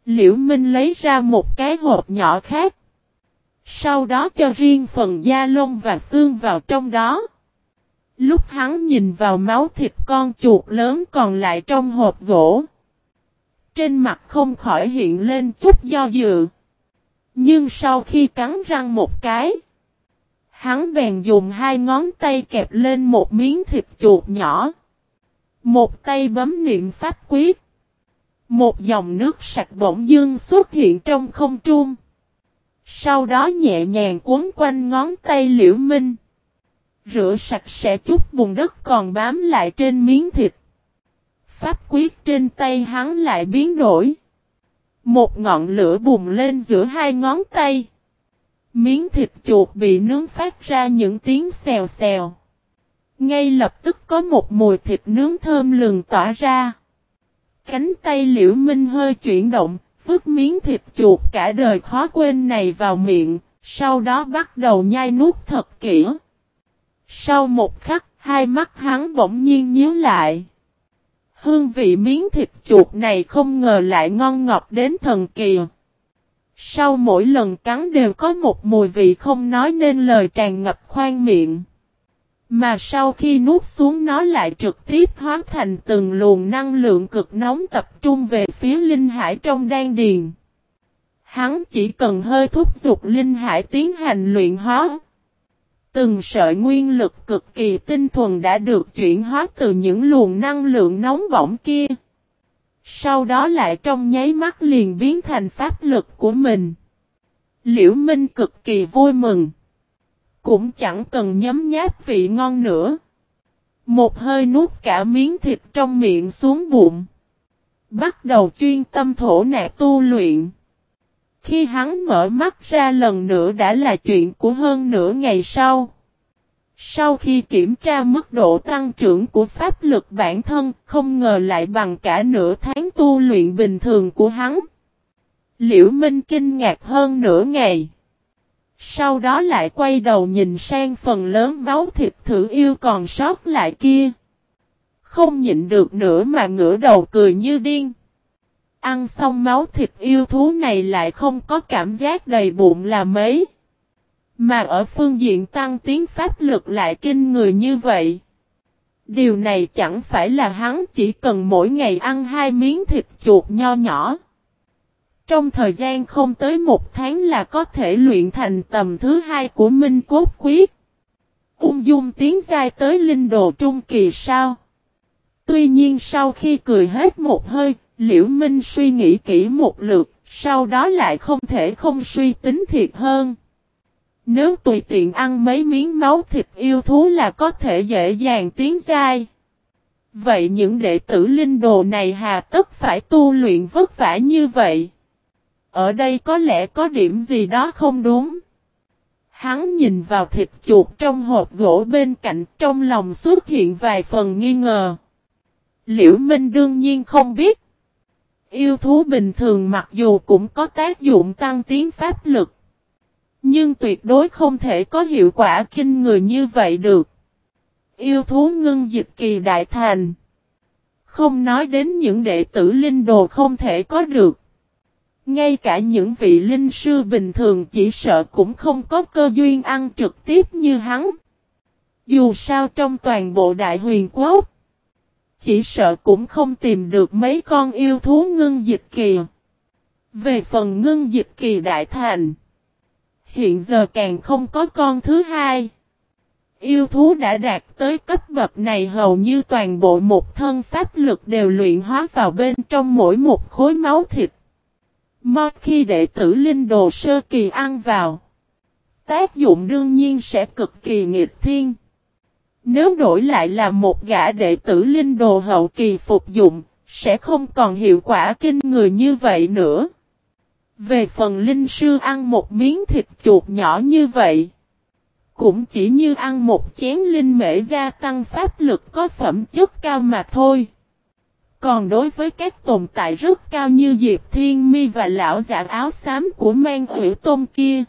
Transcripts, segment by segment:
Liễu Minh lấy ra một cái hộp nhỏ khác. Sau đó cho riêng phần da lông và xương vào trong đó. Lúc hắn nhìn vào máu thịt con chuột lớn còn lại trong hộp gỗ. Trên mặt không khỏi hiện lên chút do dự. Nhưng sau khi cắn răng một cái. Hắn bèn dùng hai ngón tay kẹp lên một miếng thịt chuột nhỏ. Một tay bấm niệm pháp quyết. Một dòng nước sạch bỗng dưng xuất hiện trong không trung. Sau đó nhẹ nhàng cuốn quanh ngón tay Liễu Minh. Rửa sạch sẽ chút bùn đất còn bám lại trên miếng thịt. Pháp quyết trên tay hắn lại biến đổi. Một ngọn lửa bùng lên giữa hai ngón tay. Miếng thịt chuột bị nướng phát ra những tiếng xèo xèo. Ngay lập tức có một mùi thịt nướng thơm lừng tỏa ra. Cánh tay Liễu Minh hơi chuyển động, vứt miếng thịt chuột cả đời khó quên này vào miệng, sau đó bắt đầu nhai nuốt thật kỹ. Sau một khắc, hai mắt hắn bỗng nhiên nhíu lại. Hương vị miếng thịt chuột này không ngờ lại ngon ngọt đến thần kỳ. Sau mỗi lần cắn đều có một mùi vị không nói nên lời tràn ngập khoang miệng. Mà sau khi nuốt xuống nó lại trực tiếp hóa thành từng luồng năng lượng cực nóng tập trung về phía linh hải trong đan điền. Hắn chỉ cần hơi thúc giục linh hải tiến hành luyện hóa. Từng sợi nguyên lực cực kỳ tinh thuần đã được chuyển hóa từ những luồng năng lượng nóng bỏng kia. Sau đó lại trong nháy mắt liền biến thành pháp lực của mình. Liễu Minh cực kỳ vui mừng. Cũng chẳng cần nhấm nháp vị ngon nữa. Một hơi nuốt cả miếng thịt trong miệng xuống bụng. Bắt đầu chuyên tâm thổ nạp tu luyện. Khi hắn mở mắt ra lần nữa đã là chuyện của hơn nửa ngày sau. Sau khi kiểm tra mức độ tăng trưởng của pháp lực bản thân, không ngờ lại bằng cả nửa tháng tu luyện bình thường của hắn. Liễu Minh kinh ngạc hơn nửa ngày. Sau đó lại quay đầu nhìn sang phần lớn máu thịt thử yêu còn sót lại kia. Không nhịn được nữa mà ngửa đầu cười như điên. Ăn xong máu thịt yêu thú này lại không có cảm giác đầy bụng là mấy. Mà ở phương diện tăng tiến pháp lực lại kinh người như vậy. Điều này chẳng phải là hắn chỉ cần mỗi ngày ăn 2 miếng thịt chuột nho nhỏ. Trong thời gian không tới 1 tháng là có thể luyện thành tầm thứ 2 của Minh Cốt Quyết. Ung dung tiến giai tới linh đồ trung kỳ sao. Tuy nhiên sau khi cười hết một hơi, Liễu Minh suy nghĩ kỹ một lượt, sau đó lại không thể không suy tính thiệt hơn. Nếu tùy tiện ăn mấy miếng máu thịt yêu thú là có thể dễ dàng tiến giai. Vậy những đệ tử linh đồ này hà tất phải tu luyện vất vả như vậy? Ở đây có lẽ có điểm gì đó không đúng. Hắn nhìn vào thịt chuột trong hộp gỗ bên cạnh, trong lòng xuất hiện vài phần nghi ngờ. Liễu Minh đương nhiên không biết. Yêu thú bình thường mặc dù cũng có tác dụng tăng tiến pháp lực. Nhưng tuyệt đối không thể có hiệu quả kinh người như vậy được. Yêu thú ngưng dịch kỳ đại thành. Không nói đến những đệ tử linh đồ không thể có được. Ngay cả những vị linh sư bình thường chỉ sợ cũng không có cơ duyên ăn trực tiếp như hắn. Dù sao trong toàn bộ đại huyền quốc, chỉ sợ cũng không tìm được mấy con yêu thú ngưng dịch kỳ. Về phần ngưng dịch kỳ đại thành, hiện giờ càng không có con thứ hai. Yêu thú đã đạt tới cấp bậc này hầu như toàn bộ một thân pháp lực đều luyện hóa vào bên trong mỗi một khối máu thịt. Một khi đệ tử linh đồ sơ kỳ ăn vào, tác dụng đương nhiên sẽ cực kỳ nghịch thiên. Nếu đổi lại là một gã đệ tử linh đồ hậu kỳ phục dụng, sẽ không còn hiệu quả kinh người như vậy nữa. Về phần linh sư ăn một miếng thịt chuột nhỏ như vậy, cũng chỉ như ăn một chén linh mễ gia tăng pháp lực có phẩm chất cao mà thôi. Còn đối với các tồn tại rất cao như Diệp Thiên Mi và lão giả áo xám của Mang Hủy Tôn kia,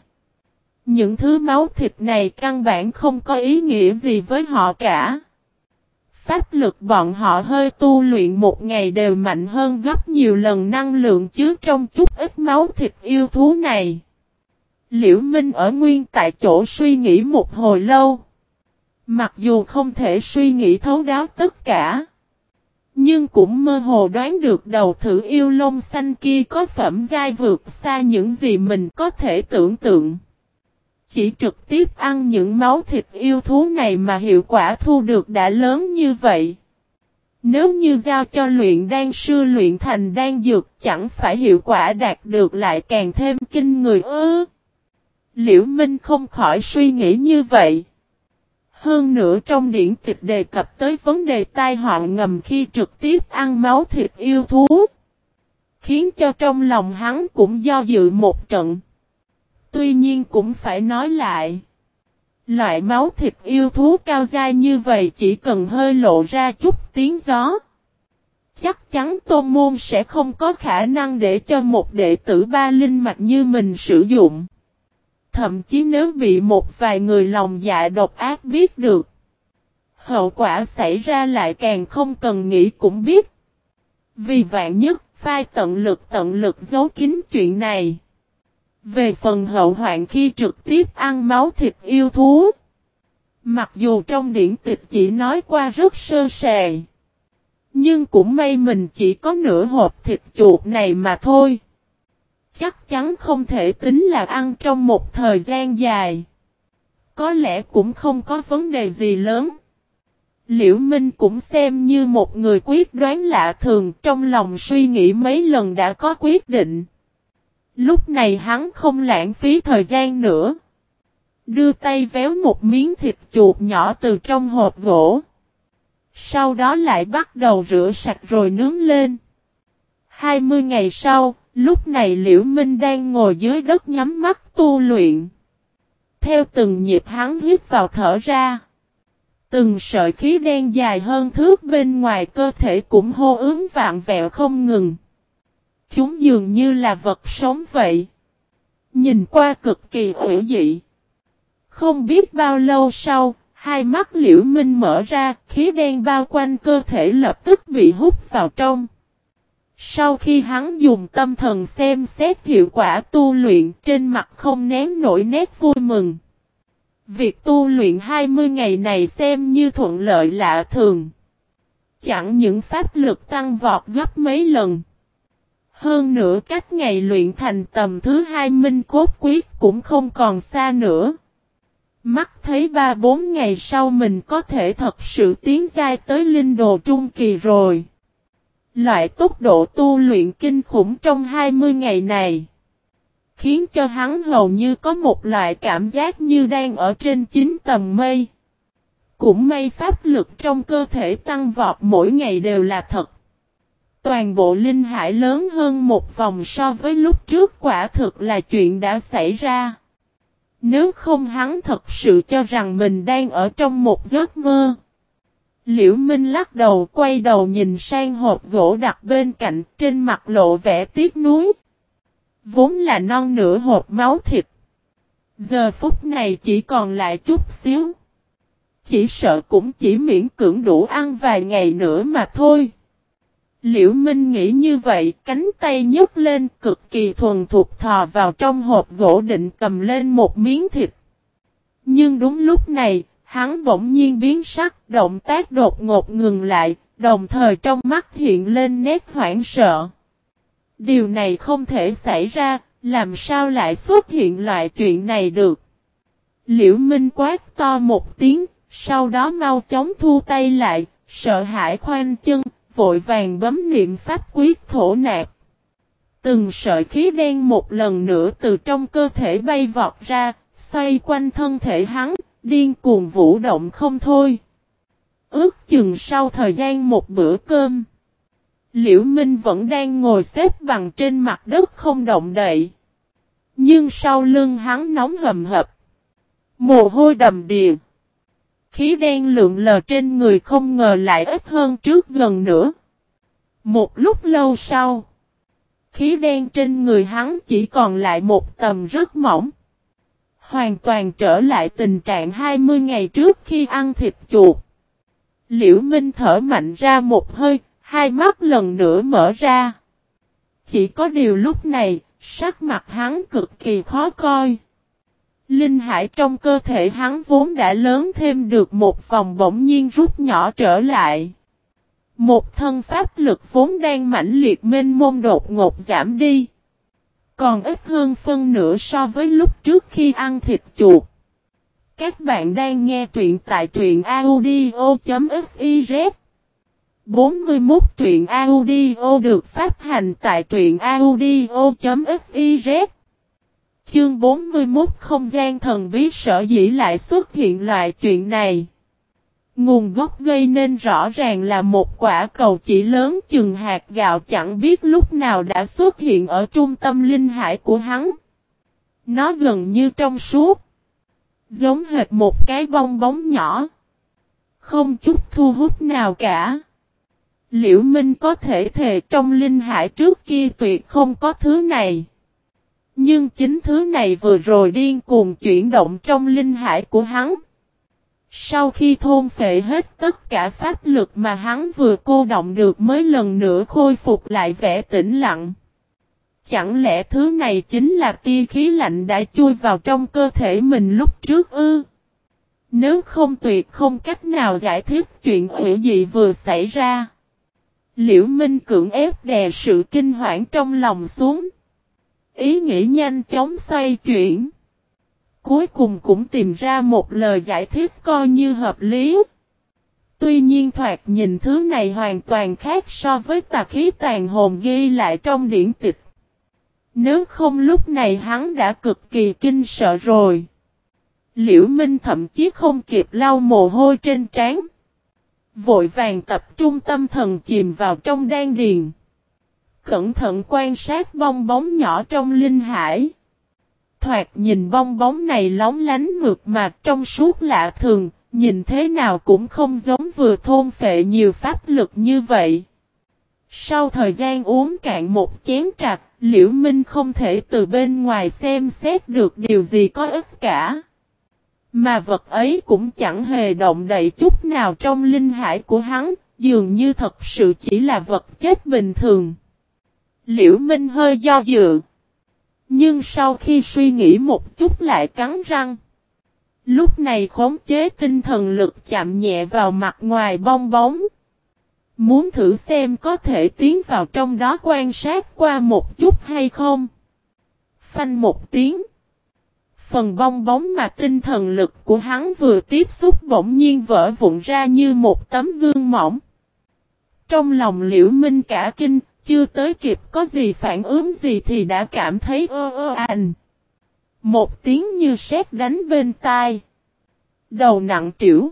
những thứ máu thịt này căn bản không có ý nghĩa gì với họ cả. Pháp lực bọn họ hơi tu luyện một ngày đều mạnh hơn gấp nhiều lần năng lượng chứa trong chút ít máu thịt yêu thú này. Liễu Minh ở nguyên tại chỗ suy nghĩ một hồi lâu. Mặc dù không thể suy nghĩ thấu đáo tất cả, nhưng cũng mơ hồ đoán được đầu thử yêu lông xanh kia có phẩm giai vượt xa những gì mình có thể tưởng tượng. Chỉ trực tiếp ăn những máu thịt yêu thú này mà hiệu quả thu được đã lớn như vậy. Nếu như giao cho luyện đan sư luyện thành đan dược chẳng phải hiệu quả đạt được lại càng thêm kinh người ư. Liễu Minh không khỏi suy nghĩ như vậy. Hơn nữa trong điển tịch đề cập tới vấn đề tai họa ngầm khi trực tiếp ăn máu thịt yêu thú, khiến cho trong lòng hắn cũng do dự một trận. Tuy nhiên cũng phải nói lại, loại máu thịt yêu thú cao dai như vậy chỉ cần hơi lộ ra chút tiếng gió, chắc chắn tôn môn sẽ không có khả năng để cho một đệ tử ba linh mạch như mình sử dụng. Thậm chí nếu bị một vài người lòng dạ độc ác biết được, hậu quả xảy ra lại càng không cần nghĩ cũng biết. Vì vạn nhất, phai tận lực giấu kín chuyện này. Về phần hậu hoạn khi trực tiếp ăn máu thịt yêu thú, mặc dù trong điển tịch chỉ nói qua rất sơ sài, nhưng cũng may mình chỉ có nửa hộp thịt chuột này mà thôi. Chắc chắn không thể tính là ăn trong một thời gian dài. Có lẽ cũng không có vấn đề gì lớn. Liễu Minh cũng xem như một người quyết đoán lạ thường, trong lòng suy nghĩ mấy lần đã có quyết định. Lúc này hắn không lãng phí thời gian nữa. Đưa tay véo một miếng thịt chuột nhỏ từ trong hộp gỗ. Sau đó lại bắt đầu rửa sạch rồi nướng lên. 20 ngày sau, lúc này Liễu Minh đang ngồi dưới đất nhắm mắt tu luyện. Theo từng nhịp hắn hít vào thở ra, từng sợi khí đen dài hơn thước bên ngoài cơ thể cũng hô ứng vạn vẹo không ngừng. Chúng dường như là vật sống vậy. Nhìn qua cực kỳ ủy dị. Không biết bao lâu sau, hai mắt Liễu Minh mở ra, khí đen bao quanh cơ thể lập tức bị hút vào trong. Sau khi hắn dùng tâm thần xem xét hiệu quả tu luyện, trên mặt không nén nổi nét vui mừng. Việc tu luyện 20 ngày này xem như thuận lợi lạ thường. Chẳng những pháp lực tăng vọt gấp mấy lần. Hơn nữa cách ngày luyện thành tầm thứ 2 minh cốt quyết cũng không còn xa nữa. Mắt thấy 3-4 ngày sau mình có thể thật sự tiến giai tới linh đồ trung kỳ rồi. Loại tốc độ tu luyện kinh khủng trong 20 ngày này, khiến cho hắn hầu như có một loại cảm giác như đang ở trên 9 tầng mây. Cũng may pháp lực trong cơ thể tăng vọt mỗi ngày đều là thật. Toàn bộ linh hải lớn hơn một vòng so với lúc trước quả thực là chuyện đã xảy ra. Nếu không hắn thật sự cho rằng mình đang ở trong một giấc mơ. Liễu Minh lắc đầu quay đầu nhìn sang hộp gỗ đặt bên cạnh, trên mặt lộ vẻ tiếc nuối. Vốn là non nửa hộp máu thịt. Giờ phút này chỉ còn lại chút xíu. Chỉ sợ cũng chỉ miễn cưỡng đủ ăn vài ngày nữa mà thôi. Liễu Minh nghĩ như vậy, cánh tay nhấc lên cực kỳ thuần thục thò vào trong hộp gỗ định cầm lên một miếng thịt. Nhưng đúng lúc này, hắn bỗng nhiên biến sắc, động tác đột ngột ngừng lại, đồng thời trong mắt hiện lên nét hoảng sợ. Điều này không thể xảy ra, làm sao lại xuất hiện loại chuyện này được? Liễu Minh quát to một tiếng, sau đó mau chóng thu tay lại, sợ hãi khoanh chân, vội vàng bấm niệm pháp quyết thổ nạp. Từng sợi khí đen một lần nữa từ trong cơ thể bay vọt ra, xoay quanh thân thể hắn, điên cuồng vũ động không thôi. Ước chừng sau thời gian một bữa cơm, Liễu Minh vẫn đang ngồi xếp bằng trên mặt đất không động đậy. Nhưng sau lưng hắn nóng hầm hập, mồ hôi đầm đìa. Khí đen lượn lờ trên người không ngờ lại ít hơn trước gần nữa. Một lúc lâu sau, khí đen trên người hắn chỉ còn lại một tầm rất mỏng. Hoàn toàn trở lại tình trạng 20 ngày trước khi ăn thịt chuột. Liễu Minh thở mạnh ra một hơi, hai mắt lần nữa mở ra. Chỉ có điều lúc này, sắc mặt hắn cực kỳ khó coi. Linh hải trong cơ thể hắn vốn đã lớn thêm được một vòng bỗng nhiên rút nhỏ trở lại. Một thân pháp lực vốn đang mãnh liệt mênh mông đột ngột giảm đi. Còn ít hơn phân nửa so với lúc trước khi ăn thịt chuột. Các bạn đang nghe truyện tại truyện audio.fiz 41 truyện audio được phát hành tại truyện audio.fiz. Chương 41 không gian thần bí sở dĩ lại xuất hiện loại chuyện này. Nguồn gốc gây nên rõ ràng là một quả cầu chỉ lớn chừng hạt gạo chẳng biết lúc nào đã xuất hiện ở trung tâm linh hải của hắn. Nó gần như trong suốt. Giống hệt một cái bong bóng nhỏ. Không chút thu hút nào cả. Liễu Minh có thể thề trong linh hải trước kia tuyệt không có thứ này. Nhưng chính thứ này vừa rồi điên cuồng chuyển động trong linh hải của hắn. Sau khi thôn phệ hết tất cả pháp lực mà hắn vừa cô động được mới lần nữa khôi phục lại vẻ tĩnh lặng. Chẳng lẽ thứ này chính là tia khí lạnh đã chui vào trong cơ thể mình lúc trước ư? Nếu không tuyệt không cách nào giải thích chuyện hủy dị vừa xảy ra. Liễu Minh cưỡng ép đè sự kinh hoảng trong lòng xuống. Ý nghĩ nhanh chóng xoay chuyển. Cuối cùng cũng tìm ra một lời giải thích coi như hợp lý. Tuy nhiên thoạt nhìn thứ này hoàn toàn khác so với tà khí tàn hồn ghi lại trong điển tịch. Nếu không lúc này hắn đã cực kỳ kinh sợ rồi. Liễu Minh thậm chí không kịp lau mồ hôi trên trán. Vội vàng tập trung tâm thần chìm vào trong đan điền. Cẩn thận quan sát bong bóng nhỏ trong linh hải. Thoạt nhìn bong bóng này lóng lánh mượt mà trong suốt lạ thường, nhìn thế nào cũng không giống vừa thôn phệ nhiều pháp lực như vậy. Sau thời gian uống cạn một chén trà, Liễu Minh không thể từ bên ngoài xem xét được điều gì có ích cả. Mà vật ấy cũng chẳng hề động đậy chút nào trong linh hải của hắn, dường như thật sự chỉ là vật chết bình thường. Liễu Minh hơi do dự. Nhưng sau khi suy nghĩ một chút lại cắn răng. Lúc này khống chế tinh thần lực chạm nhẹ vào mặt ngoài bong bóng. Muốn thử xem có thể tiến vào trong đó quan sát qua một chút hay không. Phanh một tiếng. Phần bong bóng mà tinh thần lực của hắn vừa tiếp xúc bỗng nhiên vỡ vụn ra như một tấm gương mỏng. Trong lòng Liễu Minh cả kinh, chưa tới kịp có gì phản ứng gì thì đã cảm thấy ảnh. Một tiếng như sét đánh bên tai. Đầu nặng trĩu.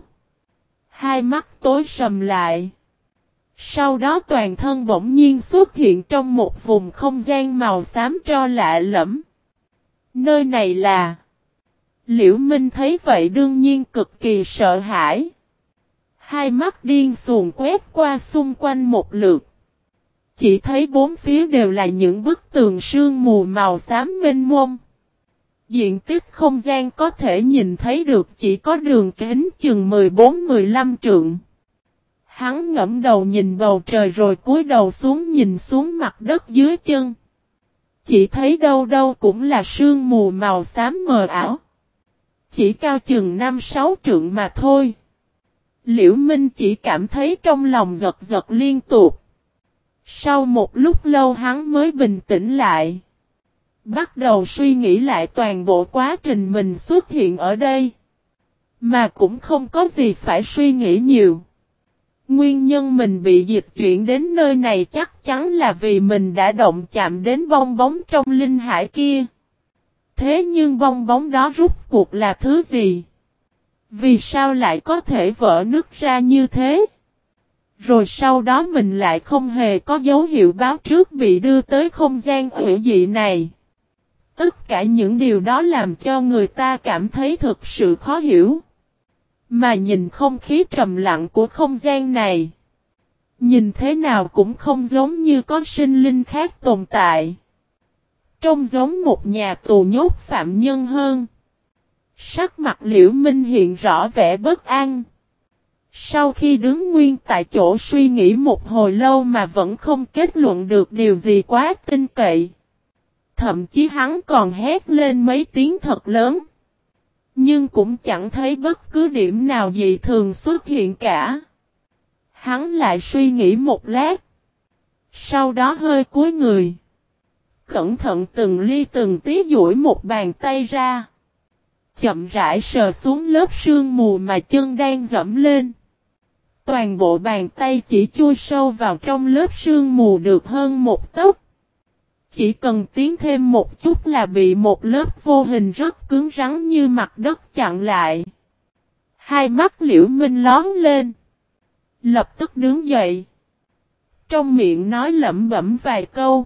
Hai mắt tối sầm lại. Sau đó toàn thân bỗng nhiên xuất hiện trong một vùng không gian màu xám tro lạ lẫm. Nơi này là... Liễu Minh thấy vậy đương nhiên cực kỳ sợ hãi. Hai mắt điên cuồng quét qua xung quanh một lượt. Chỉ thấy bốn phía đều là những bức tường sương mù màu xám mênh mông. Diện tích không gian có thể nhìn thấy được chỉ có đường kính chừng 14-15 trượng. Hắn ngẫm đầu nhìn bầu trời rồi cúi đầu xuống nhìn xuống mặt đất dưới chân. Chỉ thấy đâu đâu cũng là sương mù màu xám mờ ảo. Chỉ cao chừng 5-6 trượng mà thôi. Liễu Minh chỉ cảm thấy trong lòng giật giật liên tục. Sau một lúc lâu hắn mới bình tĩnh lại. Bắt đầu suy nghĩ lại toàn bộ quá trình mình xuất hiện ở đây. Mà cũng không có gì phải suy nghĩ nhiều. Nguyên nhân mình bị dịch chuyển đến nơi này chắc chắn là vì mình đã động chạm đến bong bóng trong linh hải kia. Thế nhưng bong bóng đó rút cuộc là thứ gì? Vì sao lại có thể vỡ nứt ra như thế? Rồi sau đó mình lại không hề có dấu hiệu báo trước bị đưa tới không gian hủy dị này. Tất cả những điều đó làm cho người ta cảm thấy thực sự khó hiểu. Mà nhìn không khí trầm lặng của không gian này. Nhìn thế nào cũng không giống như có sinh linh khác tồn tại. Trông giống một nhà tù nhốt phạm nhân hơn. Sắc mặt Liễu Minh hiện rõ vẻ bất an. Sau khi đứng nguyên tại chỗ suy nghĩ một hồi lâu mà vẫn không kết luận được điều gì quá tin cậy. Thậm chí hắn còn hét lên mấy tiếng thật lớn. Nhưng cũng chẳng thấy bất cứ điểm nào dị thường xuất hiện cả. Hắn lại suy nghĩ một lát. Sau đó hơi cúi người. Cẩn thận từng ly từng tí duỗi một bàn tay ra. Chậm rãi sờ xuống lớp sương mù mà chân đang dẫm lên. Toàn bộ bàn tay chỉ chui sâu vào trong lớp sương mù được hơn một tấc. Chỉ cần tiến thêm một chút là bị một lớp vô hình rất cứng rắn như mặt đất chặn lại. Hai mắt Liễu Minh lóe lên. Lập tức đứng dậy. Trong miệng nói lẩm bẩm vài câu.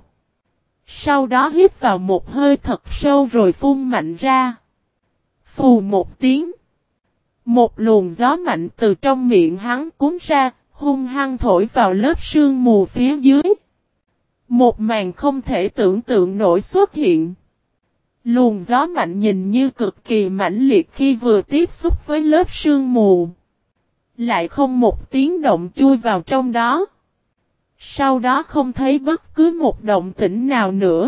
Sau đó hít vào một hơi thật sâu rồi phun mạnh ra. Phù một tiếng. Một luồng gió mạnh từ trong miệng hắn cuốn ra, hung hăng thổi vào lớp sương mù phía dưới. Một màn không thể tưởng tượng nổi xuất hiện. Luồng gió mạnh nhìn như cực kỳ mãnh liệt khi vừa tiếp xúc với lớp sương mù. Lại không một tiếng động chui vào trong đó. Sau đó không thấy bất cứ một động tĩnh nào nữa.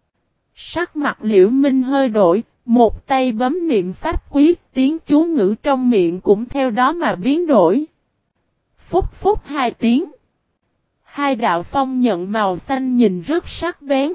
Sắc mặt Liễu Minh hơi đổi, một tay bấm niệm pháp quyết, tiếng chú ngữ trong miệng cũng theo đó mà biến đổi. Phúc phúc hai tiếng. Hai đạo phong nhận màu xanh nhìn rất sắc bén.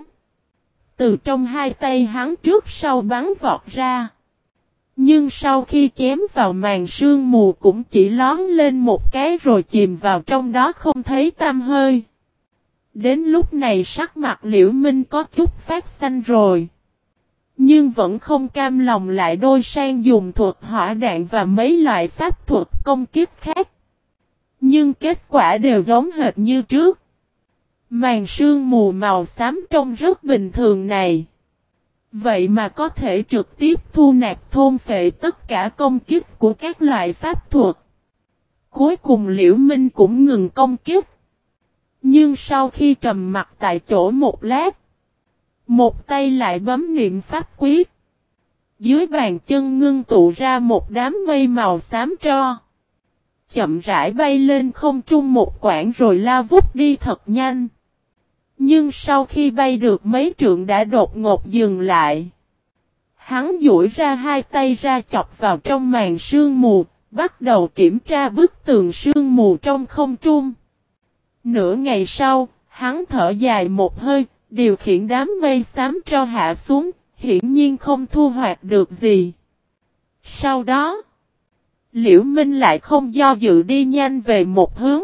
Từ trong hai tay hắn trước sau bắn vọt ra. Nhưng sau khi chém vào màn sương mù cũng chỉ lón lên một cái rồi chìm vào trong đó không thấy tăm hơi. Đến lúc này sắc mặt Liễu Minh có chút phát xanh rồi. Nhưng vẫn không cam lòng lại đôi sang dùng thuật hỏa đạn và mấy loại pháp thuật công kích khác. Nhưng kết quả đều giống hệt như trước. Màn sương mù màu xám trông rất bình thường này. Vậy mà có thể trực tiếp thu nạp thôn phệ tất cả công kích của các loại pháp thuật. Cuối cùng Liễu Minh cũng ngừng công kích. Nhưng sau khi trầm mặt tại chỗ một lát, một tay lại bấm niệm pháp quyết. Dưới bàn chân ngưng tụ ra một đám mây màu xám tro. Chậm rãi bay lên không trung một quãng rồi lao vút đi thật nhanh. Nhưng sau khi bay được mấy trượng đã đột ngột dừng lại. Hắn duỗi ra hai tay ra chọc vào trong màn sương mù, bắt đầu kiểm tra bức tường sương mù trong không trung. Nửa ngày sau, hắn thở dài một hơi, điều khiển đám mây xám tro hạ xuống, hiển nhiên không thu hoạch được gì. Sau đó, Liễu Minh lại không do dự đi nhanh về một hướng.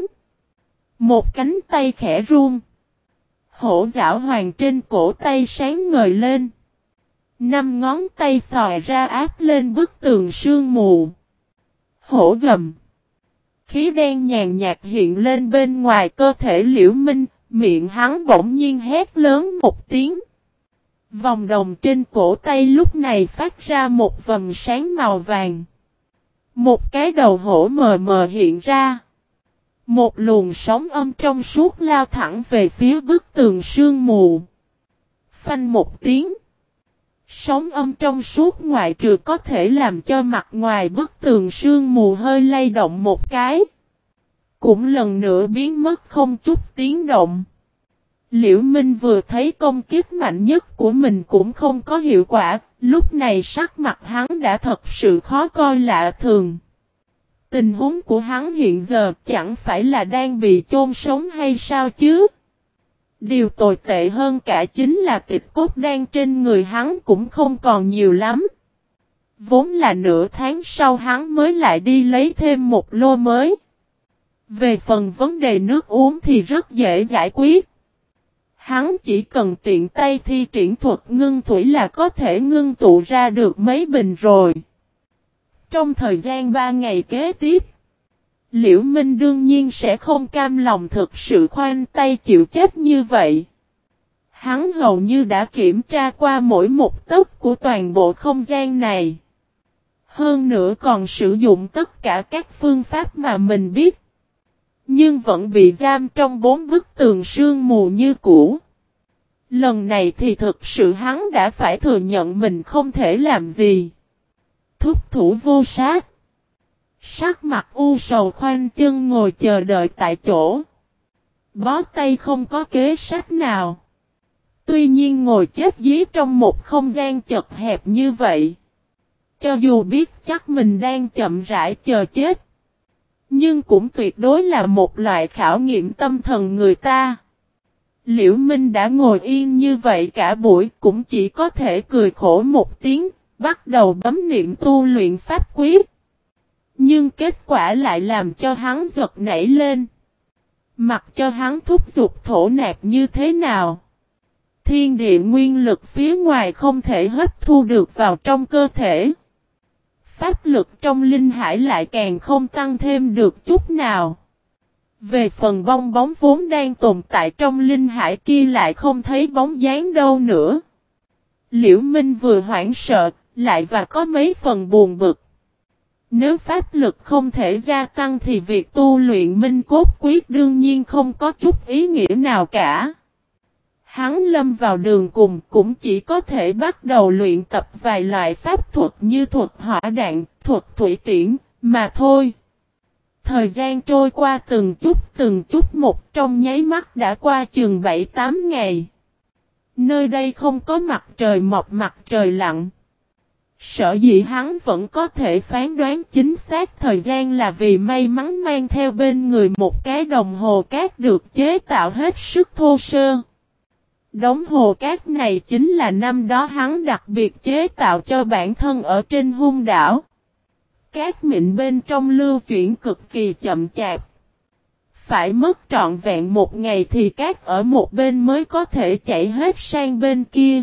Một cánh tay khẽ run. Hổ giảo hoàng trên cổ tay sáng ngời lên. 5 ngón tay xòe ra áp lên bức tường sương mù. Hổ gầm. Khí đen nhàn nhạt hiện lên bên ngoài cơ thể Liễu Minh, miệng hắn bỗng nhiên hét lớn một tiếng. Vòng đồng trên cổ tay lúc này phát ra một vầng sáng màu vàng. Một cái đầu hổ mờ mờ hiện ra. Một luồng sóng âm trong suốt lao thẳng về phía bức tường sương mù. Phanh một tiếng. Sóng âm trong suốt ngoại trừ có thể làm cho mặt ngoài bức tường sương mù hơi lay động một cái. Cũng lần nữa biến mất không chút tiếng động. Liễu Minh vừa thấy công kích mạnh nhất của mình cũng không có hiệu quả, lúc này sắc mặt hắn đã thật sự khó coi lạ thường. Tình huống của hắn hiện giờ chẳng phải là đang bị chôn sống hay sao chứ? Điều tồi tệ hơn cả chính là tịch cốt đan trên người hắn cũng không còn nhiều lắm. Vốn là nửa tháng sau hắn mới lại đi lấy thêm một lô mới. Về phần vấn đề nước uống thì rất dễ giải quyết. Hắn chỉ cần tiện tay thi triển thuật ngưng thủy là có thể ngưng tụ ra được mấy bình rồi. Trong thời gian 3 ngày kế tiếp, Liễu Minh đương nhiên sẽ không cam lòng thực sự khoanh tay chịu chết như vậy. Hắn hầu như đã kiểm tra qua mỗi một tấc của toàn bộ không gian này. Hơn nữa còn sử dụng tất cả các phương pháp mà mình biết. Nhưng vẫn bị giam trong 4 bức tường sương mù như cũ. Lần này thì thực sự hắn đã phải thừa nhận mình không thể làm gì. Thúc thủ vô sát. Sắc mặt u sầu khoanh chân ngồi chờ đợi tại chỗ. Bó tay không có kế sách nào. Tuy nhiên ngồi chết dí trong một không gian chật hẹp như vậy. Cho dù biết chắc mình đang chậm rãi chờ chết. Nhưng cũng tuyệt đối là một loại khảo nghiệm tâm thần người ta. Liễu Minh đã ngồi yên như vậy cả buổi cũng chỉ có thể cười khổ một tiếng, bắt đầu bấm niệm tu luyện pháp quyết. Nhưng kết quả lại làm cho hắn giật nảy lên. Mặc cho hắn thúc giục thổ nạp như thế nào. Thiên địa nguyên lực phía ngoài không thể hấp thu được vào trong cơ thể. Pháp lực trong linh hải lại càng không tăng thêm được chút nào. Về phần bong bóng vốn đang tồn tại trong linh hải kia lại không thấy bóng dáng đâu nữa. Liễu Minh vừa hoảng sợ, lại và có mấy phần buồn bực. Nếu pháp lực không thể gia tăng thì việc tu luyện minh cốt quyết đương nhiên không có chút ý nghĩa nào cả. Hắn lâm vào đường cùng cũng chỉ có thể bắt đầu luyện tập vài loại pháp thuật như thuật hỏa đạn, thuật thủy tiễn, mà thôi. Thời gian trôi qua từng chút một trong nháy mắt đã qua chừng 7-8 ngày. Nơi đây không có mặt trời mọc mặt trời lặn. Sở dĩ hắn vẫn có thể phán đoán chính xác thời gian là vì may mắn mang theo bên người một cái đồng hồ cát được chế tạo hết sức thô sơ. Đống hồ cát này chính là năm đó hắn đặc biệt chế tạo cho bản thân ở trên hung đảo. Cát mịn bên trong lưu chuyển cực kỳ chậm chạp. Phải mất trọn vẹn một ngày thì cát ở một bên mới có thể chảy hết sang bên kia.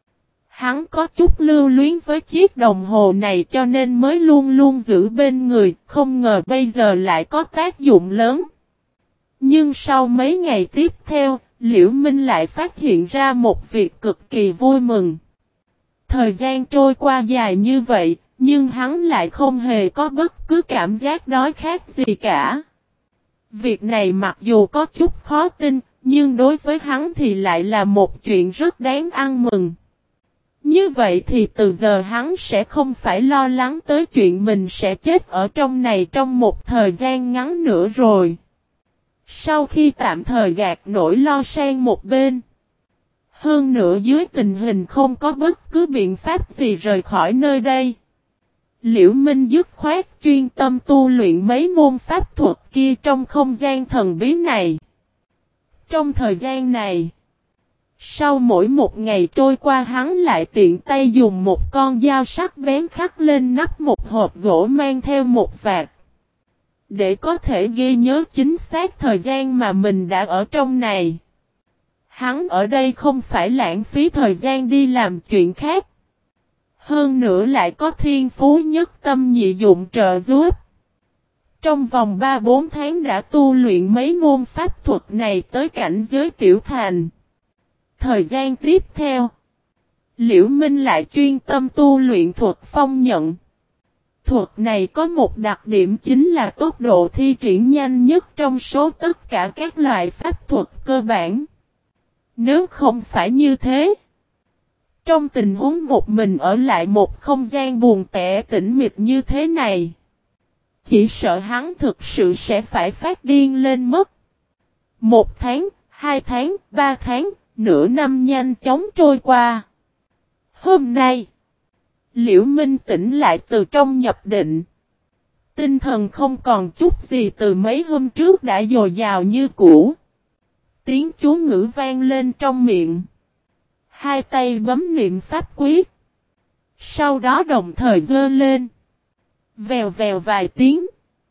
Hắn có chút lưu luyến với chiếc đồng hồ này cho nên mới luôn luôn giữ bên người, không ngờ bây giờ lại có tác dụng lớn. Nhưng sau mấy ngày tiếp theo, Liễu Minh lại phát hiện ra một việc cực kỳ vui mừng. Thời gian trôi qua dài như vậy, nhưng hắn lại không hề có bất cứ cảm giác đói khát gì cả. Việc này mặc dù có chút khó tin, nhưng đối với hắn thì lại là một chuyện rất đáng ăn mừng. Như vậy thì từ giờ hắn sẽ không phải lo lắng tới chuyện mình sẽ chết ở trong này trong một thời gian ngắn nữa rồi. Sau khi tạm thời gạt nỗi lo sang một bên. Hơn nữa dưới tình hình không có bất cứ biện pháp gì rời khỏi nơi đây. Liễu Minh dứt khoát chuyên tâm tu luyện mấy môn pháp thuật kia trong không gian thần bí này. Trong thời gian này, sau mỗi một ngày trôi qua hắn lại tiện tay dùng một con dao sắc bén khắc lên nắp một hộp gỗ mang theo một vạt. Để có thể ghi nhớ chính xác thời gian mà mình đã ở trong này. Hắn ở đây không phải lãng phí thời gian đi làm chuyện khác. Hơn nữa lại có thiên phú nhất tâm nhị dụng trợ giúp. Trong vòng 3-4 tháng đã tu luyện mấy môn pháp thuật này tới cảnh giới tiểu thành. Thời gian tiếp theo, Liễu Minh lại chuyên tâm tu luyện thuật phong nhận. Thuật này có một đặc điểm chính là tốc độ thi triển nhanh nhất trong số tất cả các loại pháp thuật cơ bản. Nếu không phải như thế, trong tình huống một mình ở lại một không gian buồn tẻ tĩnh mịch như thế này, chỉ sợ hắn thực sự sẽ phải phát điên lên mất. 1 tháng, 2 tháng, 3 tháng, nửa năm nhanh chóng trôi qua. Hôm nay, Liễu Minh tỉnh lại từ trong nhập định. Tinh thần không còn chút gì từ mấy hôm trước đã dồi dào như cũ. Tiếng chú ngữ vang lên trong miệng. Hai tay bấm niệm pháp quyết. Sau đó đồng thời giơ lên. Vèo vèo vài tiếng.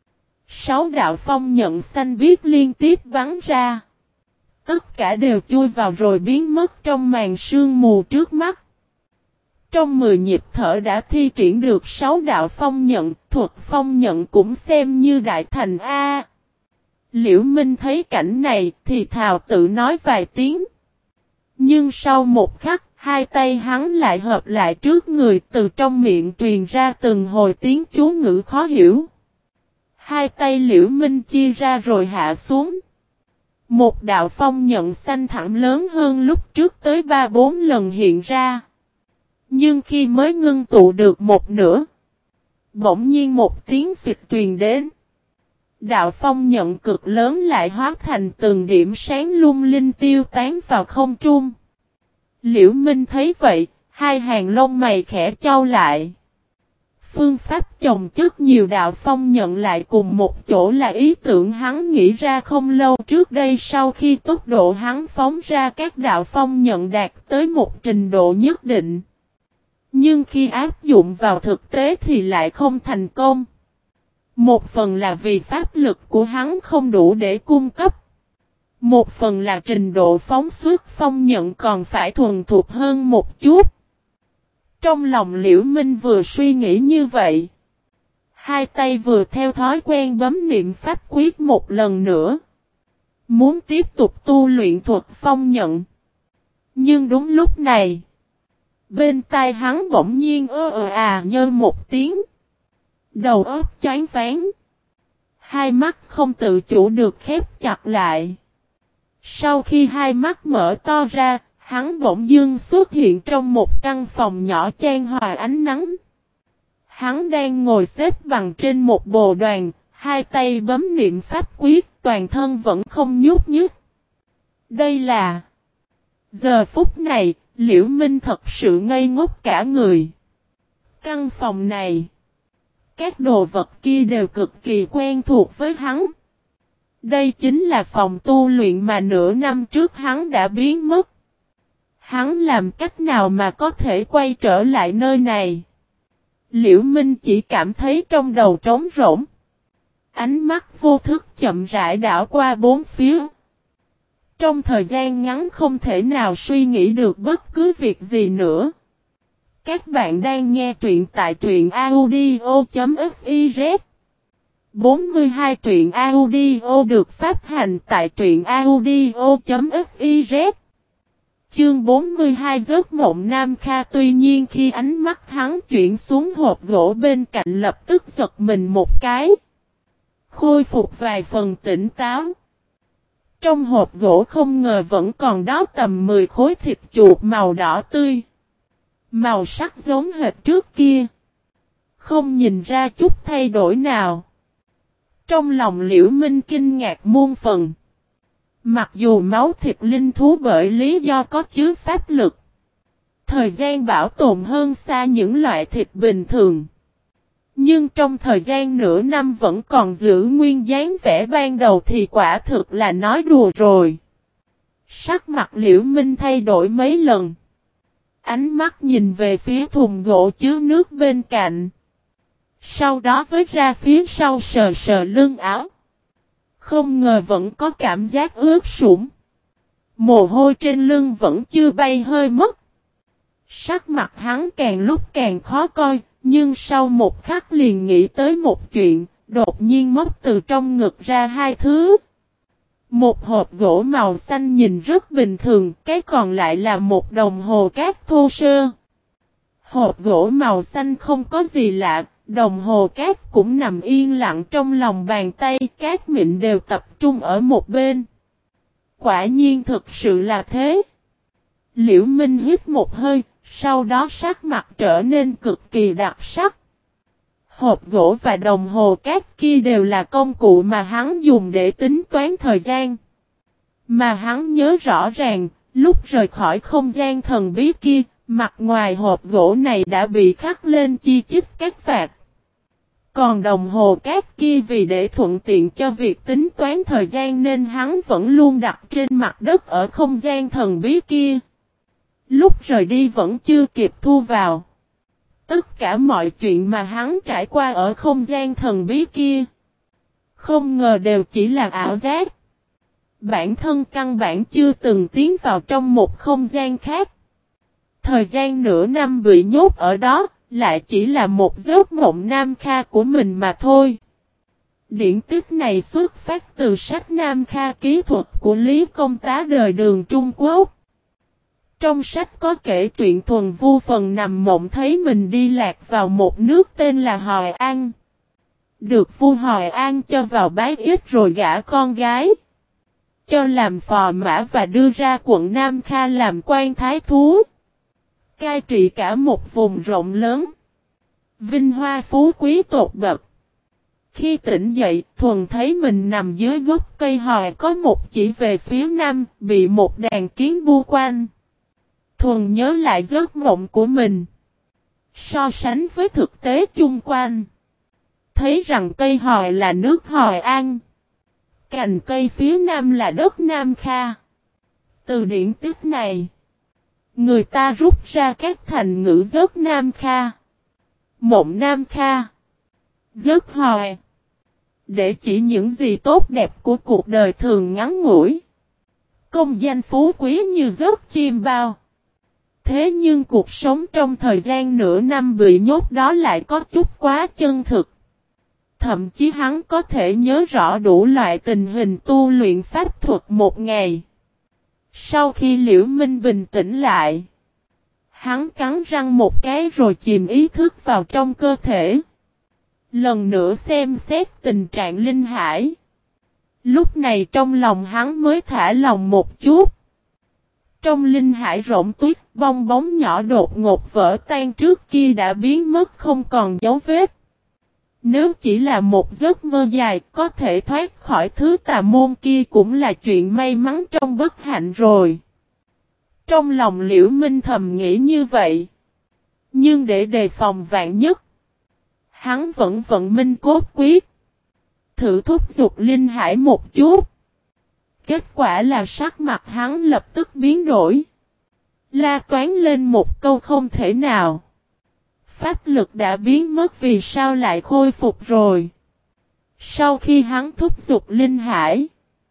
6 đạo phong nhận xanh biếc liên tiếp bắn ra. Tất cả đều chui vào rồi biến mất trong màn sương mù trước mắt. Trong 10 nhịp thở đã thi triển được 6 đạo phong nhận, thuật phong nhận cũng xem như đại thành A. Liễu Minh thấy cảnh này thì thào tự nói vài tiếng. Nhưng sau một khắc, hai tay hắn lại hợp lại trước người, từ trong miệng truyền ra từng hồi tiếng chú ngữ khó hiểu. Hai tay Liễu Minh chia ra rồi hạ xuống. Một đạo phong nhận xanh thẳm lớn hơn lúc trước tới 3-4 lần hiện ra. Nhưng khi mới ngưng tụ được một nửa, Bỗng nhiên một tiếng phịch truyền đến. Đạo phong nhận cực lớn lại hóa thành từng điểm sáng lung linh tiêu tán vào không trung. Liễu Minh thấy vậy, hai hàng lông mày khẽ chau lại. Phương pháp chồng chất nhiều đạo phong nhận lại cùng một chỗ là ý tưởng hắn nghĩ ra không lâu trước đây sau khi tốc độ hắn phóng ra các đạo phong nhận đạt tới một trình độ nhất định. Nhưng khi áp dụng vào thực tế thì lại không thành công. Một phần là vì pháp lực của hắn không đủ để cung cấp. Một phần là trình độ phóng xuất phong nhận còn phải thuần thục hơn một chút. Trong lòng Liễu Minh vừa suy nghĩ như vậy. Hai tay vừa theo thói quen bấm niệm pháp quyết một lần nữa. Muốn tiếp tục tu luyện thuật phong nhận. Nhưng đúng lúc này. Bên tai hắn bỗng nhiên nhơ một tiếng. Đầu óc choáng váng. Hai mắt không tự chủ được khép chặt lại. Sau khi hai mắt mở to ra, hắn bỗng dưng xuất hiện trong một căn phòng nhỏ chan hòa ánh nắng. Hắn đang ngồi xếp bằng trên một bồ đoàn, hai tay bấm niệm pháp quyết, toàn thân vẫn không nhúc nhích. Đây là... Giờ phút này, Liễu Minh thật sự ngây ngốc cả người. Căn phòng này, các đồ vật kia đều cực kỳ quen thuộc với hắn. Đây chính là phòng tu luyện mà nửa năm trước hắn đã biến mất. Hắn làm cách nào mà có thể quay trở lại nơi này? Liễu Minh chỉ cảm thấy trong đầu trống rỗng. Ánh mắt vô thức chậm rãi đảo qua bốn phía. Trong thời gian ngắn không thể nào suy nghĩ được bất cứ việc gì nữa. Các bạn đang nghe truyện tại truyện audio.fiz 42 truyện audio được phát hành tại truyện audio.fiz Chương 42 giấc mộng Nam Kha. Tuy nhiên khi ánh mắt hắn chuyển xuống hộp gỗ bên cạnh lập tức giật mình một cái. Khôi phục vài phần tỉnh táo. Trong hộp gỗ không ngờ vẫn còn đó tầm 10 khối thịt chuột màu đỏ tươi. Màu sắc giống hệt trước kia. Không nhìn ra chút thay đổi nào. Trong lòng Liễu Minh kinh ngạc muôn phần. Mặc dù máu thịt linh thú bởi lý do có chứa pháp lực. Thời gian bảo tồn hơn xa những loại thịt bình thường. Nhưng trong thời gian nửa năm vẫn còn giữ nguyên dáng vẻ ban đầu thì quả thực là nói đùa rồi. Sắc mặt Liễu Minh thay đổi mấy lần. Ánh mắt nhìn về phía thùng gỗ chứa nước bên cạnh. Sau đó với ra phía sau sờ sờ lưng áo. Không ngờ vẫn có cảm giác ướt sũng. Mồ hôi trên lưng vẫn chưa bay hơi mất. Sắc mặt hắn càng lúc càng khó coi. Nhưng sau một khắc liền nghĩ tới một chuyện. Đột nhiên móc từ trong ngực ra hai thứ. Một hộp gỗ màu xanh nhìn rất bình thường. Cái còn lại là một đồng hồ cát thô sơ. Hộp gỗ màu xanh không có gì lạ. Đồng hồ cát cũng nằm yên lặng trong lòng bàn tay, cát mịn đều tập trung ở một bên. Quả nhiên thực sự là thế. Liễu Minh hít một hơi, sau đó sắc mặt trở nên cực kỳ đặc sắc. Hộp gỗ và đồng hồ cát kia đều là công cụ mà hắn dùng để tính toán thời gian. Mà hắn nhớ rõ ràng, lúc rời khỏi không gian thần bí kia, mặt ngoài hộp gỗ này đã bị khắc lên chi chít các vạt. Còn đồng hồ cát kia vì để thuận tiện cho việc tính toán thời gian nên hắn vẫn luôn đặt trên mặt đất ở không gian thần bí kia. Lúc rời đi vẫn chưa kịp thu vào. Tất cả mọi chuyện mà hắn trải qua ở không gian thần bí kia. Không ngờ đều chỉ là ảo giác. Bản thân căn bản chưa từng tiến vào trong một không gian khác. Thời gian nửa năm bị nhốt ở đó. Lại chỉ là một giấc mộng Nam Kha của mình mà thôi. Điển tích này xuất phát từ sách Nam Kha ký thuật của Lý Công Tá đời Đường Trung Quốc. Trong sách có kể truyện thuần vu phần nằm mộng thấy mình đi lạc vào một nước tên là Hoài An. Được vua Hoài An cho vào bái ít rồi gả con gái. Cho làm phò mã và đưa ra quận Nam Kha làm quan thái thú. Cai trị cả một vùng rộng lớn. Vinh hoa phú quý tột bậc. Khi tỉnh dậy, Thuần thấy mình nằm dưới gốc cây hòe có một chỉ về phía nam, bị một đàn kiến bu quanh. Thuần nhớ lại giấc mộng của mình. So sánh với thực tế chung quanh. Thấy rằng cây hòe là nước Hội An. Cành cây phía nam là đất Nam Kha. Từ điển tích này, người ta rút ra các thành ngữ giấc Nam Kha, mộng Nam Kha, giấc Hòe, để chỉ những gì tốt đẹp của cuộc đời thường ngắn ngủi. Công danh phú quý như giấc chim bao. Thế nhưng cuộc sống trong thời gian nửa năm bị nhốt đó lại có chút quá chân thực. Thậm chí hắn có thể nhớ rõ đủ loại tình hình tu luyện pháp thuật một ngày. Sau khi Liễu Minh bình tĩnh lại, hắn cắn răng một cái rồi chìm ý thức vào trong cơ thể. Lần nữa xem xét tình trạng linh hải. Lúc này trong lòng hắn mới thả lòng một chút. Trong linh hải rỗng tuyết, bong bóng nhỏ đột ngột vỡ tan trước kia đã biến mất không còn dấu vết. Nếu chỉ là một giấc mơ dài, có thể thoát khỏi thứ tà môn kia cũng là chuyện may mắn trong bất hạnh rồi. Trong lòng Liễu Minh thầm nghĩ như vậy. Nhưng để đề phòng vạn nhất, hắn vẫn vận minh cốt quyết. Thử thúc giục linh hải một chút. Kết quả là sắc mặt hắn lập tức biến đổi. La toán lên một câu không thể nào. Pháp lực đã biến mất vì sao lại khôi phục rồi. Sau khi hắn thúc giục linh hải,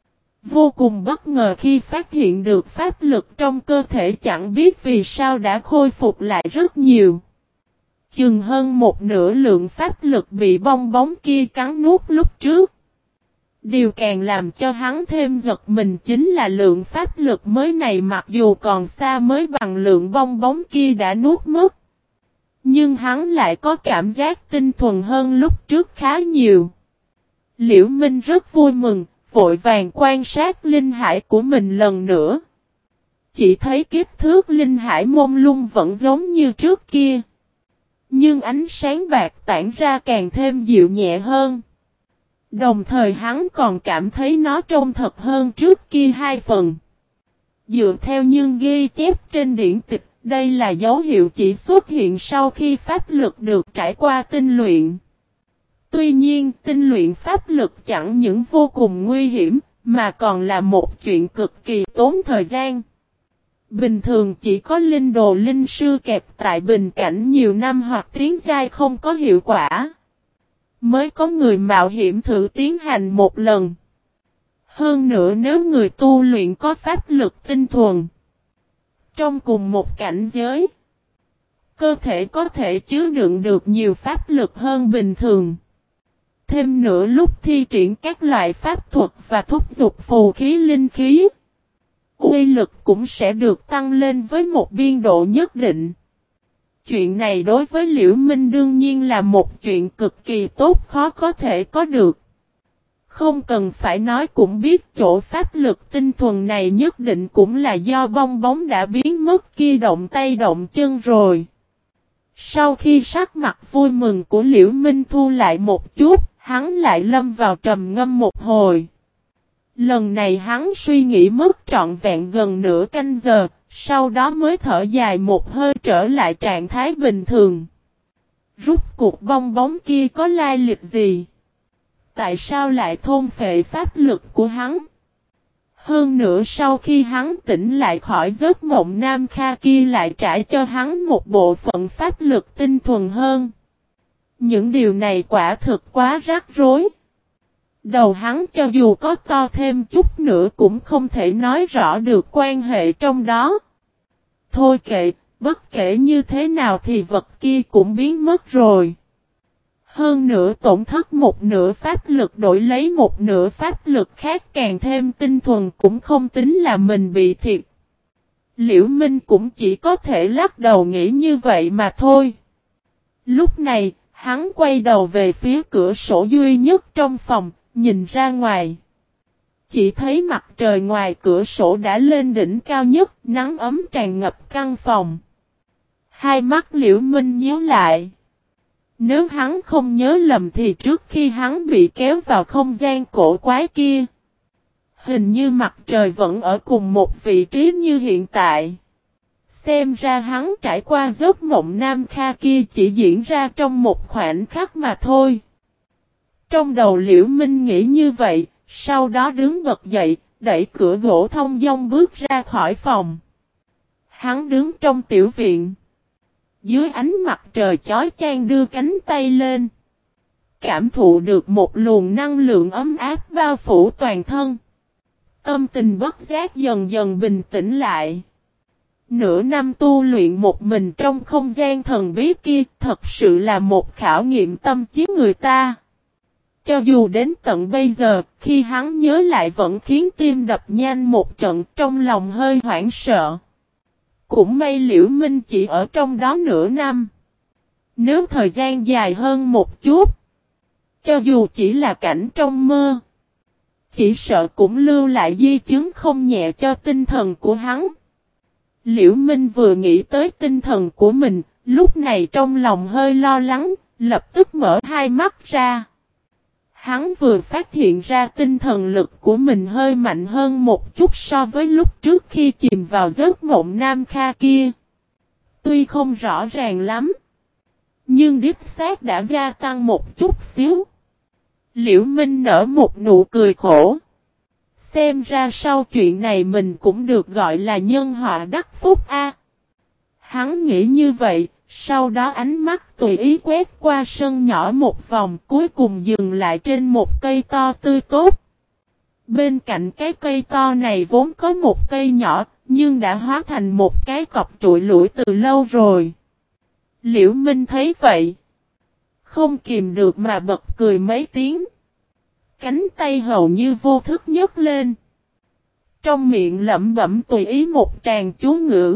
vô cùng bất ngờ khi phát hiện được pháp lực trong cơ thể chẳng biết vì sao đã khôi phục lại rất nhiều. Chừng hơn một nửa lượng pháp lực bị bong bóng kia cắn nuốt lúc trước. Điều càng làm cho hắn thêm giật mình chính là lượng pháp lực mới này mặc dù còn xa mới bằng lượng bong bóng kia đã nuốt mất. Nhưng hắn lại có cảm giác tinh thuần hơn lúc trước khá nhiều. Liễu Minh rất vui mừng, vội vàng quan sát linh hải của mình lần nữa. Chỉ thấy kích thước linh hải mông lung vẫn giống như trước kia. Nhưng ánh sáng bạc tản ra càng thêm dịu nhẹ hơn. Đồng thời hắn còn cảm thấy nó trông thật hơn trước kia 2 phần. Dựa theo những ghi chép trên điển tịch, đây là dấu hiệu chỉ xuất hiện sau khi pháp lực được trải qua tinh luyện. Tuy nhiên, tinh luyện pháp lực chẳng những vô cùng nguy hiểm, mà còn là một chuyện cực kỳ tốn thời gian. Bình thường chỉ có linh đồ linh sư kẹp tại bình cảnh nhiều năm hoặc tiến giai không có hiệu quả, mới có người mạo hiểm thử tiến hành một lần. Hơn nữa nếu người tu luyện có pháp lực tinh thuần, trong cùng một cảnh giới, cơ thể có thể chứa đựng được nhiều pháp lực hơn bình thường. Thêm nữa lúc thi triển các loại pháp thuật và thúc giục phù khí linh khí, uy lực cũng sẽ được tăng lên với một biên độ nhất định. Chuyện này đối với Liễu Minh đương nhiên là một chuyện cực kỳ tốt khó có thể có được. Không cần phải nói cũng biết chỗ pháp lực tinh thuần này nhất định cũng là do bong bóng đã biến mất kia động tay động chân rồi. Sau khi sắc mặt vui mừng của Liễu Minh thu lại một chút, hắn lại lâm vào trầm ngâm một hồi. Lần này hắn suy nghĩ mất trọn vẹn gần nửa canh giờ, sau đó mới thở dài một hơi trở lại trạng thái bình thường. Rút cuộc bong bóng kia có lai lịch gì? Tại sao lại thôn phệ pháp lực của hắn? Hơn nữa sau khi hắn tỉnh lại khỏi giấc mộng Nam Kha kia lại trả cho hắn một bộ phận pháp lực tinh thuần hơn. Những điều này quả thực quá rắc rối. Đầu hắn cho dù có to thêm chút nữa cũng không thể nói rõ được quan hệ trong đó. Thôi kệ, bất kể như thế nào thì vật kia cũng biến mất rồi. Hơn nữa tổn thất một nửa pháp lực đổi lấy một nửa pháp lực khác càng thêm tinh thuần cũng không tính là mình bị thiệt. Liễu Minh cũng chỉ có thể lắc đầu nghĩ như vậy mà thôi. Lúc này, hắn quay đầu về phía cửa sổ duy nhất trong phòng, nhìn ra ngoài. Chỉ thấy mặt trời ngoài cửa sổ đã lên đỉnh cao nhất, nắng ấm tràn ngập căn phòng. Hai mắt Liễu Minh nhíu lại. Nếu hắn không nhớ lầm thì trước khi hắn bị kéo vào không gian cổ quái kia, hình như mặt trời vẫn ở cùng một vị trí như hiện tại. Xem ra hắn trải qua giấc mộng Nam Kha kia chỉ diễn ra trong một khoảnh khắc mà thôi. Trong đầu Liễu Minh nghĩ như vậy, sau đó đứng bật dậy, đẩy cửa gỗ thông dong bước ra khỏi phòng. Hắn đứng trong tiểu viện. Dưới ánh mặt trời chói chang đưa cánh tay lên. Cảm thụ được một luồng năng lượng ấm áp bao phủ toàn thân. Tâm tình bất giác dần dần bình tĩnh lại. Nửa năm tu luyện một mình trong không gian thần bí kia thật sự là một khảo nghiệm tâm trí người ta. Cho dù đến tận bây giờ, khi hắn nhớ lại vẫn khiến tim đập nhanh một trận, trong lòng hơi hoảng sợ. Cũng may Liễu Minh chỉ ở trong đó nửa năm. Nếu thời gian dài hơn một chút, cho dù chỉ là cảnh trong mơ, chỉ sợ cũng lưu lại di chứng không nhẹ cho tinh thần của hắn. Liễu Minh vừa nghĩ tới tinh thần của mình, lúc này trong lòng hơi lo lắng, lập tức mở hai mắt ra. Hắn vừa phát hiện ra tinh thần lực của mình hơi mạnh hơn một chút so với lúc trước khi chìm vào giấc mộng Nam Kha kia. Tuy không rõ ràng lắm, nhưng đích xác đã gia tăng một chút xíu. Liễu Minh nở một nụ cười khổ. Xem ra sau chuyện này mình cũng được gọi là nhân họa đắc phúc a. Hắn nghĩ như vậy, sau đó ánh mắt tùy ý quét qua sân nhỏ một vòng, cuối cùng dừng lại trên một cây to tươi tốt. Bên cạnh cái cây to này vốn có một cây nhỏ, nhưng đã hóa thành một cái cọc trụi lủi từ lâu rồi. Liễu Minh thấy vậy, không kìm được mà bật cười mấy tiếng. Cánh tay hầu như vô thức nhấc lên. Trong miệng lẩm bẩm tùy ý một tràng chú ngữ.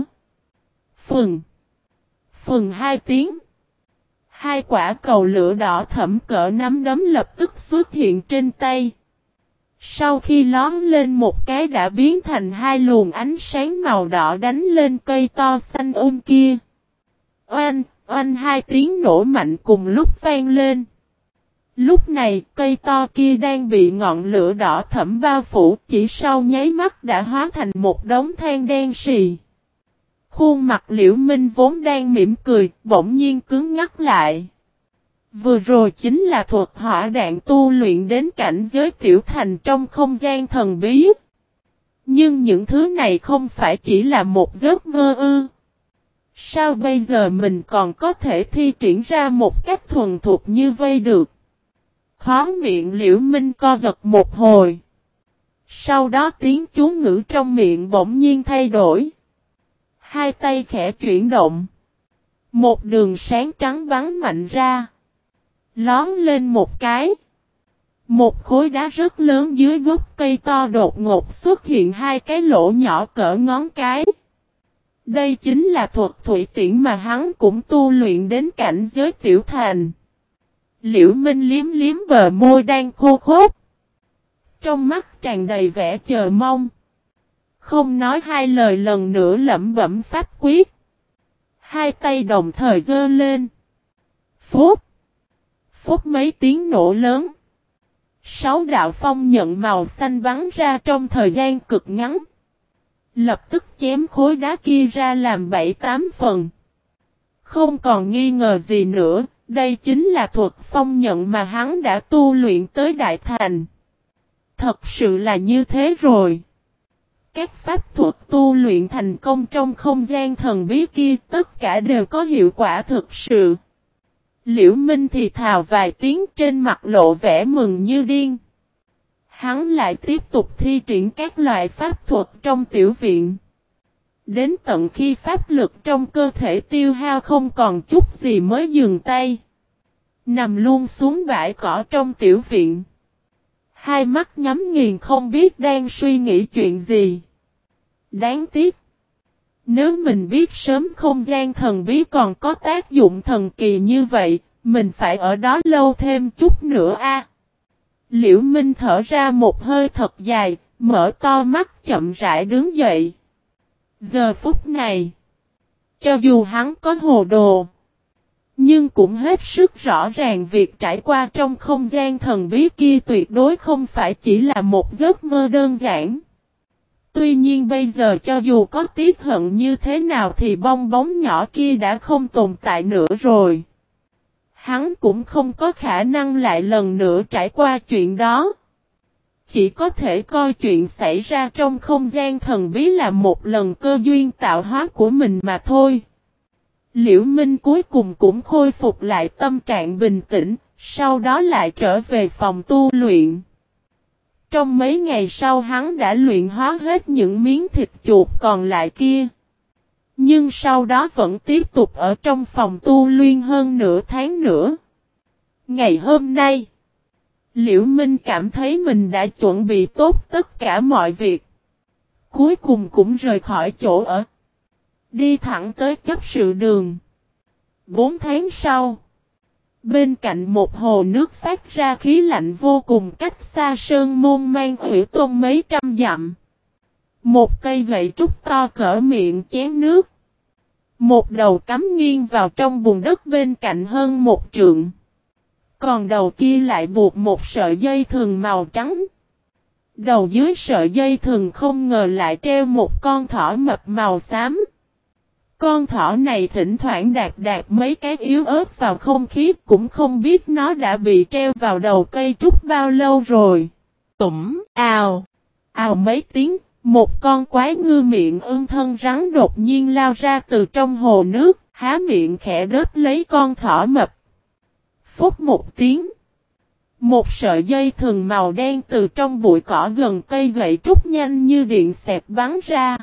Phừng hai tiếng. Hai quả cầu lửa đỏ thẫm cỡ nắm đấm lập tức xuất hiện trên tay. Sau khi lón lên một cái đã biến thành hai luồng ánh sáng màu đỏ đánh lên cây to xanh kia. Oanh, oanh hai tiếng nổ mạnh cùng lúc vang lên. Lúc này cây to kia đang bị ngọn lửa đỏ thẫm bao phủ, chỉ sau nháy mắt đã hóa thành một đống than đen sì. Khuôn mặt Liễu Minh vốn đang mỉm cười, bỗng nhiên cứng ngắc lại. Vừa rồi chính là thuật hỏa đạn tu luyện đến cảnh giới tiểu thành trong không gian thần bí. Nhưng những thứ này không phải chỉ là một giấc mơ ư. Sao bây giờ mình còn có thể thi triển ra một cách thuần thục như vây được? Khóe miệng Liễu Minh co giật một hồi. Sau đó tiếng chú ngữ trong miệng bỗng nhiên thay đổi. Hai tay khẽ chuyển động. Một đường sáng trắng bắn mạnh ra. Lón lên một cái. Một khối đá rất lớn dưới gốc cây to đột ngột xuất hiện hai cái lỗ nhỏ cỡ ngón cái. Đây chính là thuật thủy tiễn mà hắn cũng tu luyện đến cảnh giới tiểu thành. Liễu Minh liếm liếm bờ môi đang khô khốc. Trong mắt tràn đầy vẻ chờ mong. Không nói hai lời lần nữa lẩm bẩm pháp quyết. Hai tay đồng thời giơ lên. Phốt. Phốt mấy tiếng nổ lớn. 6 đạo phong nhận màu xanh bắn ra trong thời gian cực ngắn. Lập tức chém khối đá kia ra làm 7-8 phần. Không còn nghi ngờ gì nữa, đây chính là thuật phong nhận mà hắn đã tu luyện tới đại thành. Thật sự là như thế rồi. Các pháp thuật tu luyện thành công trong không gian thần bí kia tất cả đều có hiệu quả thực sự. Liễu Minh thì thào vài tiếng trên mặt lộ vẻ mừng như điên. Hắn lại tiếp tục thi triển các loại pháp thuật trong tiểu viện. Đến tận khi pháp lực trong cơ thể tiêu hao không còn chút gì mới dừng tay. Nằm luôn xuống bãi cỏ trong tiểu viện. Hai mắt nhắm nghiền không biết đang suy nghĩ chuyện gì. Đáng tiếc. Nếu mình biết sớm không gian thần bí còn có tác dụng thần kỳ như vậy, mình phải ở đó lâu thêm chút nữa a. Liễu Minh thở ra một hơi thật dài, mở to mắt chậm rãi đứng dậy. Giờ phút này, cho dù hắn có hồ đồ, Nhưng cũng hết sức rõ ràng việc trải qua trong không gian thần bí kia tuyệt đối không phải chỉ là một giấc mơ đơn giản. Tuy nhiên bây giờ cho dù có tiếc hận như thế nào thì bong bóng nhỏ kia đã không tồn tại nữa rồi. Hắn cũng không có khả năng lại lần nữa trải qua chuyện đó. Chỉ có thể coi chuyện xảy ra trong không gian thần bí là một lần cơ duyên tạo hóa của mình mà thôi. Liễu Minh cuối cùng cũng khôi phục lại tâm trạng bình tĩnh, sau đó lại trở về phòng tu luyện. Trong mấy ngày sau hắn đã luyện hóa hết những miếng thịt chuột còn lại kia. Nhưng sau đó vẫn tiếp tục ở trong phòng tu luyện hơn nửa tháng nữa. Ngày hôm nay, Liễu Minh cảm thấy mình đã chuẩn bị tốt tất cả mọi việc. Cuối cùng cũng rời khỏi chỗ ở. Đi thẳng tới chấp sự đường. 4 tháng sau, bên cạnh một hồ nước phát ra khí lạnh vô cùng cách xa sơn môn mang Hủy Tôn mấy trăm dặm. Một cây gậy trúc to cỡ miệng chén nước. Một đầu cắm nghiêng vào trong bùn đất bên cạnh hơn một trượng. Còn đầu kia lại buộc một sợi dây thừng màu trắng. Đầu dưới sợi dây thừng không ngờ lại treo một con thỏ mập màu xám. Con thỏ này thỉnh thoảng đạp mấy cái yếu ớt vào không khí cũng không biết nó đã bị treo vào đầu cây trúc bao lâu rồi. Tủm, ào, ào mấy tiếng, một con quái ngư miệng ương thân rắn đột nhiên lao ra từ trong hồ nước, há miệng khẽ đớp lấy con thỏ mập. Phút một tiếng, một sợi dây thừng màu đen từ trong bụi cỏ gần cây gậy trúc nhanh như điện xẹt bắn ra.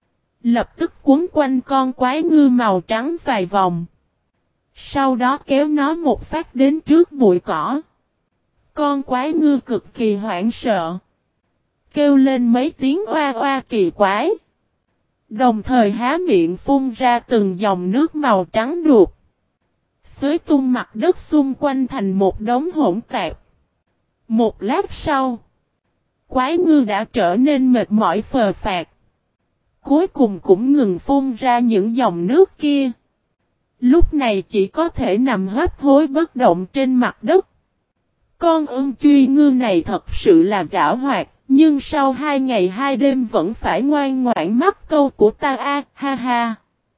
Lập tức cuốn quanh con quái ngư màu trắng vài vòng. Sau đó kéo nó một phát đến trước bụi cỏ. Con quái ngư cực kỳ hoảng sợ. Kêu lên mấy tiếng oa oa kỳ quái. Đồng thời há miệng phun ra từng dòng nước màu trắng đục. Xới tung mặt đất xung quanh thành một đống hỗn tạp. Một lát sau, quái ngư đã trở nên mệt mỏi phờ phạc. Cuối cùng cũng ngừng phun ra những dòng nước kia. Lúc này chỉ có thể nằm hấp hối bất động trên mặt đất. Con ưng truy ngư này thật sự là giảo hoạt, nhưng sau 2 ngày 2 đêm vẫn phải ngoan ngoãn mắc câu của ta a, ha ha.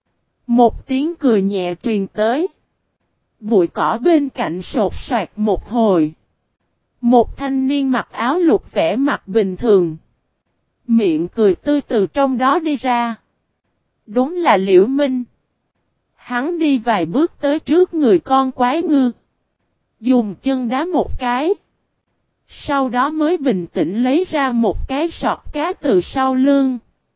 Một tiếng cười nhẹ truyền tới. Bụi cỏ bên cạnh sột soạt một hồi. Một thanh niên mặc áo lục vẻ mặt bình thường. Miệng cười tươi từ trong đó đi ra. Đúng là Liễu Minh. Hắn đi vài bước tới trước người con quái ngư. Dùng chân đá một cái. Sau đó mới bình tĩnh lấy ra một cái sọt cá từ sau lưng.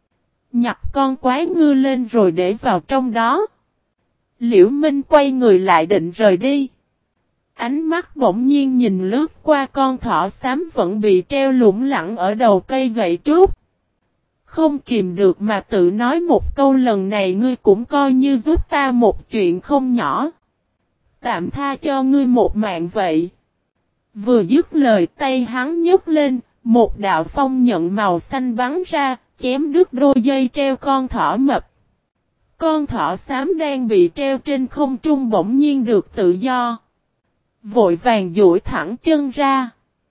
Nhặt con quái ngư lên rồi để vào trong đó. Liễu Minh quay người lại định rời đi. Ánh mắt bỗng nhiên nhìn lướt qua con thỏ xám vẫn bị treo lủng lẳng ở đầu cây gậy trúc. Không kìm được mà tự nói một câu lần này ngươi cũng coi như giúp ta một chuyện không nhỏ. Tạm tha cho ngươi một mạng vậy. Vừa dứt lời tay hắn nhấc lên, một đạo phong nhận màu xanh bắn ra, chém đứt đôi dây treo con thỏ mập. Con thỏ xám đang bị treo trên không trung bỗng nhiên được tự do. Vội vàng duỗi thẳng chân ra.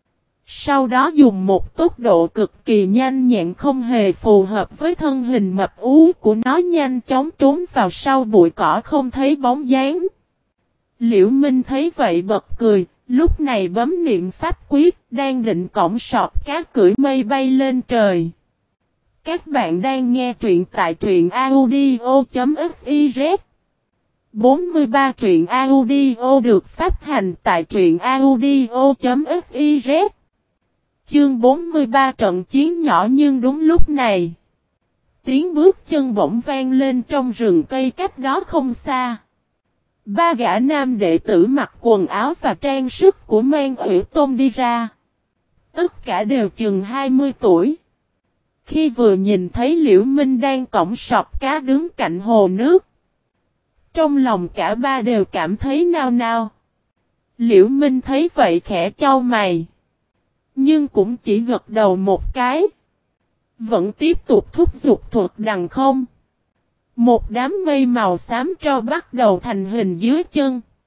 Sau đó dùng một tốc độ cực kỳ nhanh nhẹn không hề phù hợp với thân hình mập ú của nó nhanh chóng trốn vào sau bụi cỏ không thấy bóng dáng. Liễu Minh thấy vậy bật cười, lúc này bấm niệm pháp quyết, đang định cõng sọt cá cưỡi mây bay lên trời. Các bạn đang nghe truyện tại truyện audio.fiz 43 truyện audio được phát hành tại truyện audio.fiz. Chương 43 trận chiến nhỏ nhưng đúng lúc này. Tiếng bước chân bỗng vang lên trong rừng cây cách đó không xa. 3 gã nam đệ tử mặc quần áo và trang sức của Mang Hủy Tôn đi ra. Tất cả đều chừng 20 tuổi. Khi vừa nhìn thấy Liễu Minh đang cõng sọt cá đứng cạnh hồ nước. Trong lòng cả ba đều cảm thấy nao nao. Liễu Minh thấy vậy khẽ chau mày. Nhưng cũng chỉ gật đầu một cái. Vẫn tiếp tục thúc giục thuật đằng không. Một đám mây màu xám tro bắt đầu thành hình dưới chân.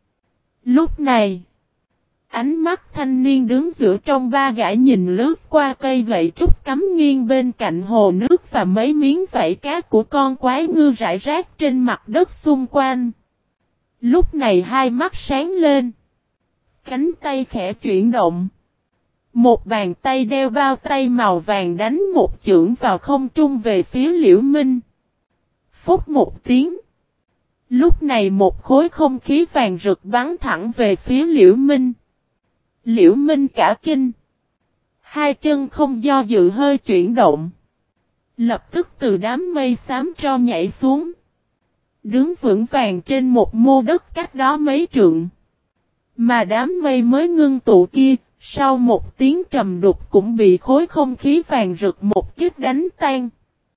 Lúc này, ánh mắt thanh niên đứng giữa trong ba gã nhìn lướt qua cây gậy trúc cắm nghiêng bên cạnh hồ nước và mấy miếng vảy cá của con quái ngư rải rác trên mặt đất xung quanh. Lúc này hai mắt sáng lên. Cánh tay khẽ chuyển động. Một bàn tay đeo bao tay màu vàng đánh một chưởng vào không trung về phía Liễu Minh. Phúc một tiếng. Lúc này một khối không khí vàng rực bắn thẳng về phía Liễu Minh. Liễu Minh cả kinh. Hai chân không do dự hơi chuyển động. Lập tức từ đám mây xám tro nhảy xuống. Đứng vững vàng trên một mô đất cách đó mấy trượng. Mà đám mây mới ngưng tụ kia, sau một tiếng trầm đục cũng bị khối không khí vàng rực một kích đánh tan.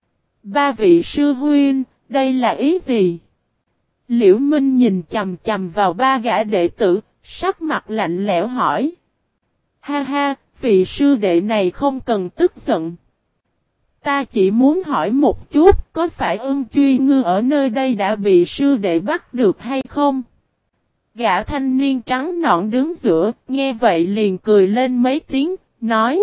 Ba vị sư huynh, đây là ý gì? Liễu Minh nhìn chằm chằm vào ba gã đệ tử, sắc mặt lạnh lẽo hỏi. Ha ha, vị sư đệ này không cần tức giận. Ta chỉ muốn hỏi một chút, có phải Ưng Truy Ngư ở nơi đây đã bị sư đệ bắt được hay không? Gã thanh niên trắng nõn đứng giữa, nghe vậy liền cười lên mấy tiếng, nói.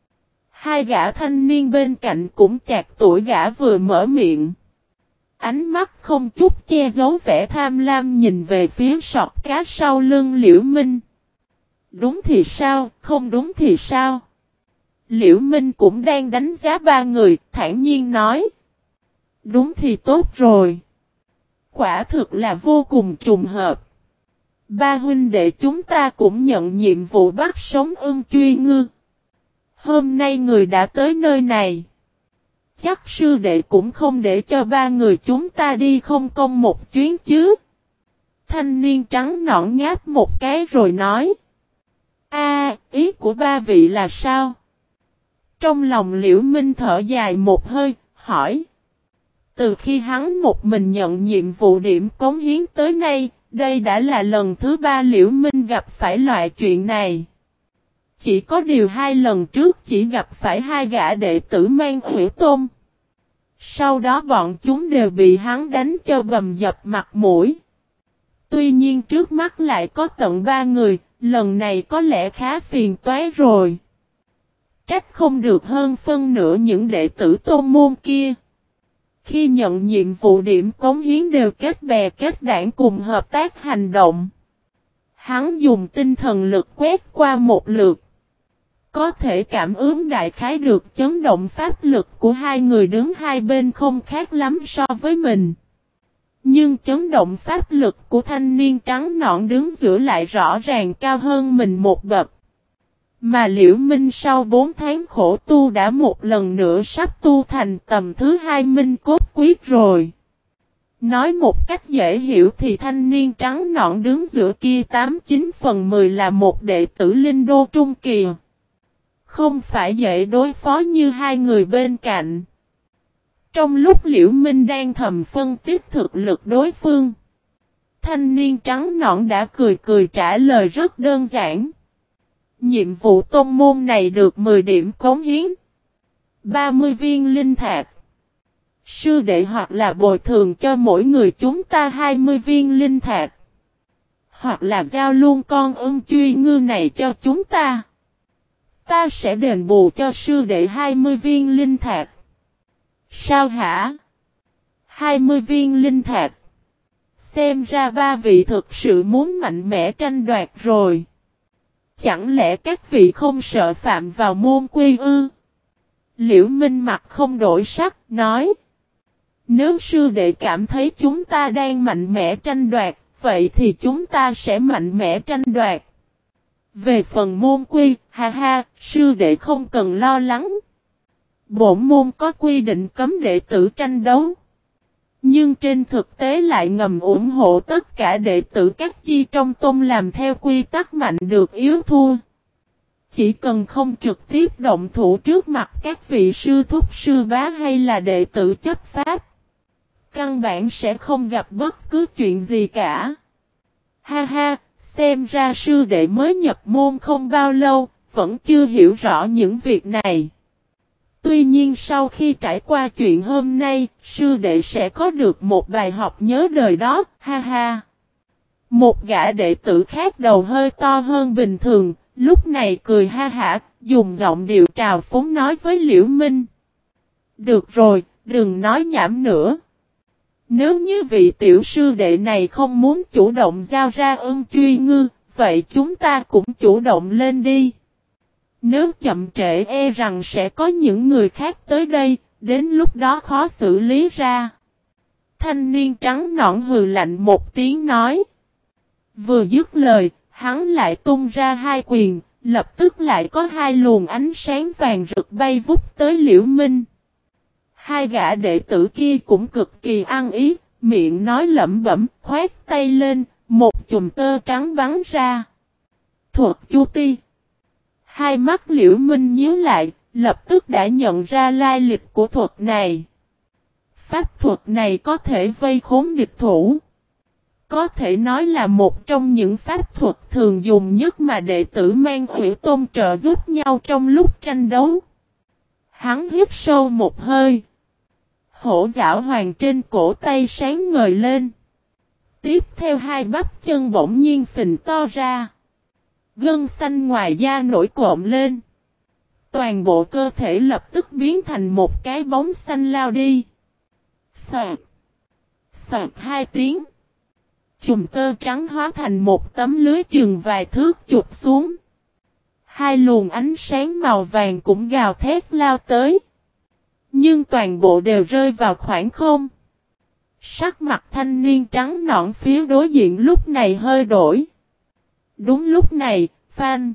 Hai gã thanh niên bên cạnh cũng chạc tuổi gã vừa mở miệng. Ánh mắt không chút che giấu vẻ tham lam nhìn về phía sọt cá sau lưng Liễu Minh. Đúng thì sao, không đúng thì sao? Liễu Minh cũng đang đánh giá ba người, thản nhiên nói. Đúng thì tốt rồi. Quả thực là vô cùng trùng hợp. Ba huynh đệ chúng ta cũng nhận nhiệm vụ bắt sống Ưng Truy Ngư. Hôm nay người đã tới nơi này. Chắc sư đệ cũng không để cho ba người chúng ta đi không công một chuyến chứ. Thanh niên trắng nõn ngáp một cái rồi nói. Ý của ba vị là sao? Trong lòng Liễu Minh thở dài một hơi, hỏi. Từ khi hắn một mình nhận nhiệm vụ điểm cống hiến tới nay, đây đã là lần thứ ba Liễu Minh gặp phải loại chuyện này. Chỉ có điều hai lần trước chỉ gặp phải hai gã đệ tử mang Hủy Tôn. Sau đó bọn chúng đều bị hắn đánh cho bầm dập mặt mũi. Tuy nhiên trước mắt lại có tận ba người, lần này có lẽ khá phiền toái rồi. Trách không được hơn phân nửa những đệ tử tôn môn kia. Khi nhận nhiệm vụ điểm cống hiến đều kết bè kết đảng cùng hợp tác hành động. Hắn dùng tinh thần lực quét qua một lượt. Có thể cảm ứng đại khái được chấn động pháp lực của hai người đứng hai bên không khác lắm so với mình. Nhưng chấn động pháp lực của thanh niên trắng nõn đứng giữa lại rõ ràng cao hơn mình một bậc. Mà Liễu Minh sau 4 tháng khổ tu đã một lần nữa sắp tu thành tầm thứ 2 minh cốt quyết rồi. Nói một cách dễ hiểu thì thanh niên trắng nõn đứng giữa kia 89 phần 10 là một đệ tử linh đô trung kỳ. Không phải dễ đối phó như hai người bên cạnh. Trong lúc Liễu Minh đang thầm phân tích thực lực đối phương, thanh niên trắng nõn đã cười cười trả lời rất đơn giản. Nhiệm vụ tôn môn này được 10 điểm cống hiến, 30 viên linh thạch. Sư đệ hoặc là bồi thường cho mỗi người chúng ta 20 viên linh thạch, hoặc là giao luôn con Ưng Truy Ngư này cho chúng ta. Ta sẽ đền bù cho sư đệ 20 viên linh thạch. Sao hả? 20 viên linh thạch. Xem ra ba vị thực sự muốn mạnh mẽ tranh đoạt rồi. Chẳng lẽ các vị không sợ phạm vào môn quy ư? Liễu Minh mặt không đổi sắc, nói. Nếu sư đệ cảm thấy chúng ta đang mạnh mẽ tranh đoạt, vậy thì chúng ta sẽ mạnh mẽ tranh đoạt. Về phần môn quy, ha ha, sư đệ không cần lo lắng. Bổn môn có quy định cấm đệ tử tranh đấu. Nhưng trên thực tế lại ngầm ủng hộ tất cả đệ tử các chi trong tôn làm theo quy tắc mạnh được yếu thua. Chỉ cần không trực tiếp động thủ trước mặt các vị sư thúc sư bá hay là đệ tử chấp pháp, căn bản sẽ không gặp bất cứ chuyện gì cả. Ha ha, xem ra sư đệ mới nhập môn không bao lâu, vẫn chưa hiểu rõ những việc này. Tuy nhiên sau khi trải qua chuyện hôm nay, sư đệ sẽ có được một bài học nhớ đời đó, ha ha. Một gã đệ tử khác đầu hơi to hơn bình thường, lúc này cười ha hả, dùng giọng điệu trào phúng nói với Liễu Minh. Được rồi, đừng nói nhảm nữa. Nếu như vị tiểu sư đệ này không muốn chủ động giao ra Ân Truy Ngư, vậy chúng ta cũng chủ động lên đi. Nếu chậm trễ e rằng sẽ có những người khác tới đây, đến lúc đó khó xử lý ra. Thanh niên trắng nõn hừ lạnh một tiếng nói. Vừa dứt lời, hắn lại tung ra hai quyền, lập tức lại có hai luồng ánh sáng vàng rực bay vút tới Liễu Minh. Hai gã đệ tử kia cũng cực kỳ ăn ý, miệng nói lẩm bẩm, khoét tay lên, một chùm tơ trắng bắn ra. Thuật Chu Ti. Hai mắt Liễu Minh nhíu lại, lập tức đã nhận ra lai lịch của thuật này. Pháp thuật này có thể vây khốn địch thủ. Có thể nói là một trong những pháp thuật thường dùng nhất mà đệ tử Mang Hủy Tôn trợ giúp nhau trong lúc tranh đấu. Hắn hít sâu một hơi. Hổ giảo hoàng trên cổ tay sáng ngời lên. Tiếp theo hai bắp chân bỗng nhiên phình to ra. Gân xanh ngoài da nổi cộm lên. Toàn bộ cơ thể lập tức biến thành một cái bóng xanh lao đi. Xoạt. Xoạt hai tiếng. Chùm tơ trắng hóa thành một tấm lưới chừng vài thước chụp xuống. Hai luồng ánh sáng màu vàng cũng gào thét lao tới. Nhưng toàn bộ đều rơi vào khoảng không. Sắc mặt thanh niên trắng nõn phía đối diện lúc này hơi đổi. Đúng lúc này, phanh.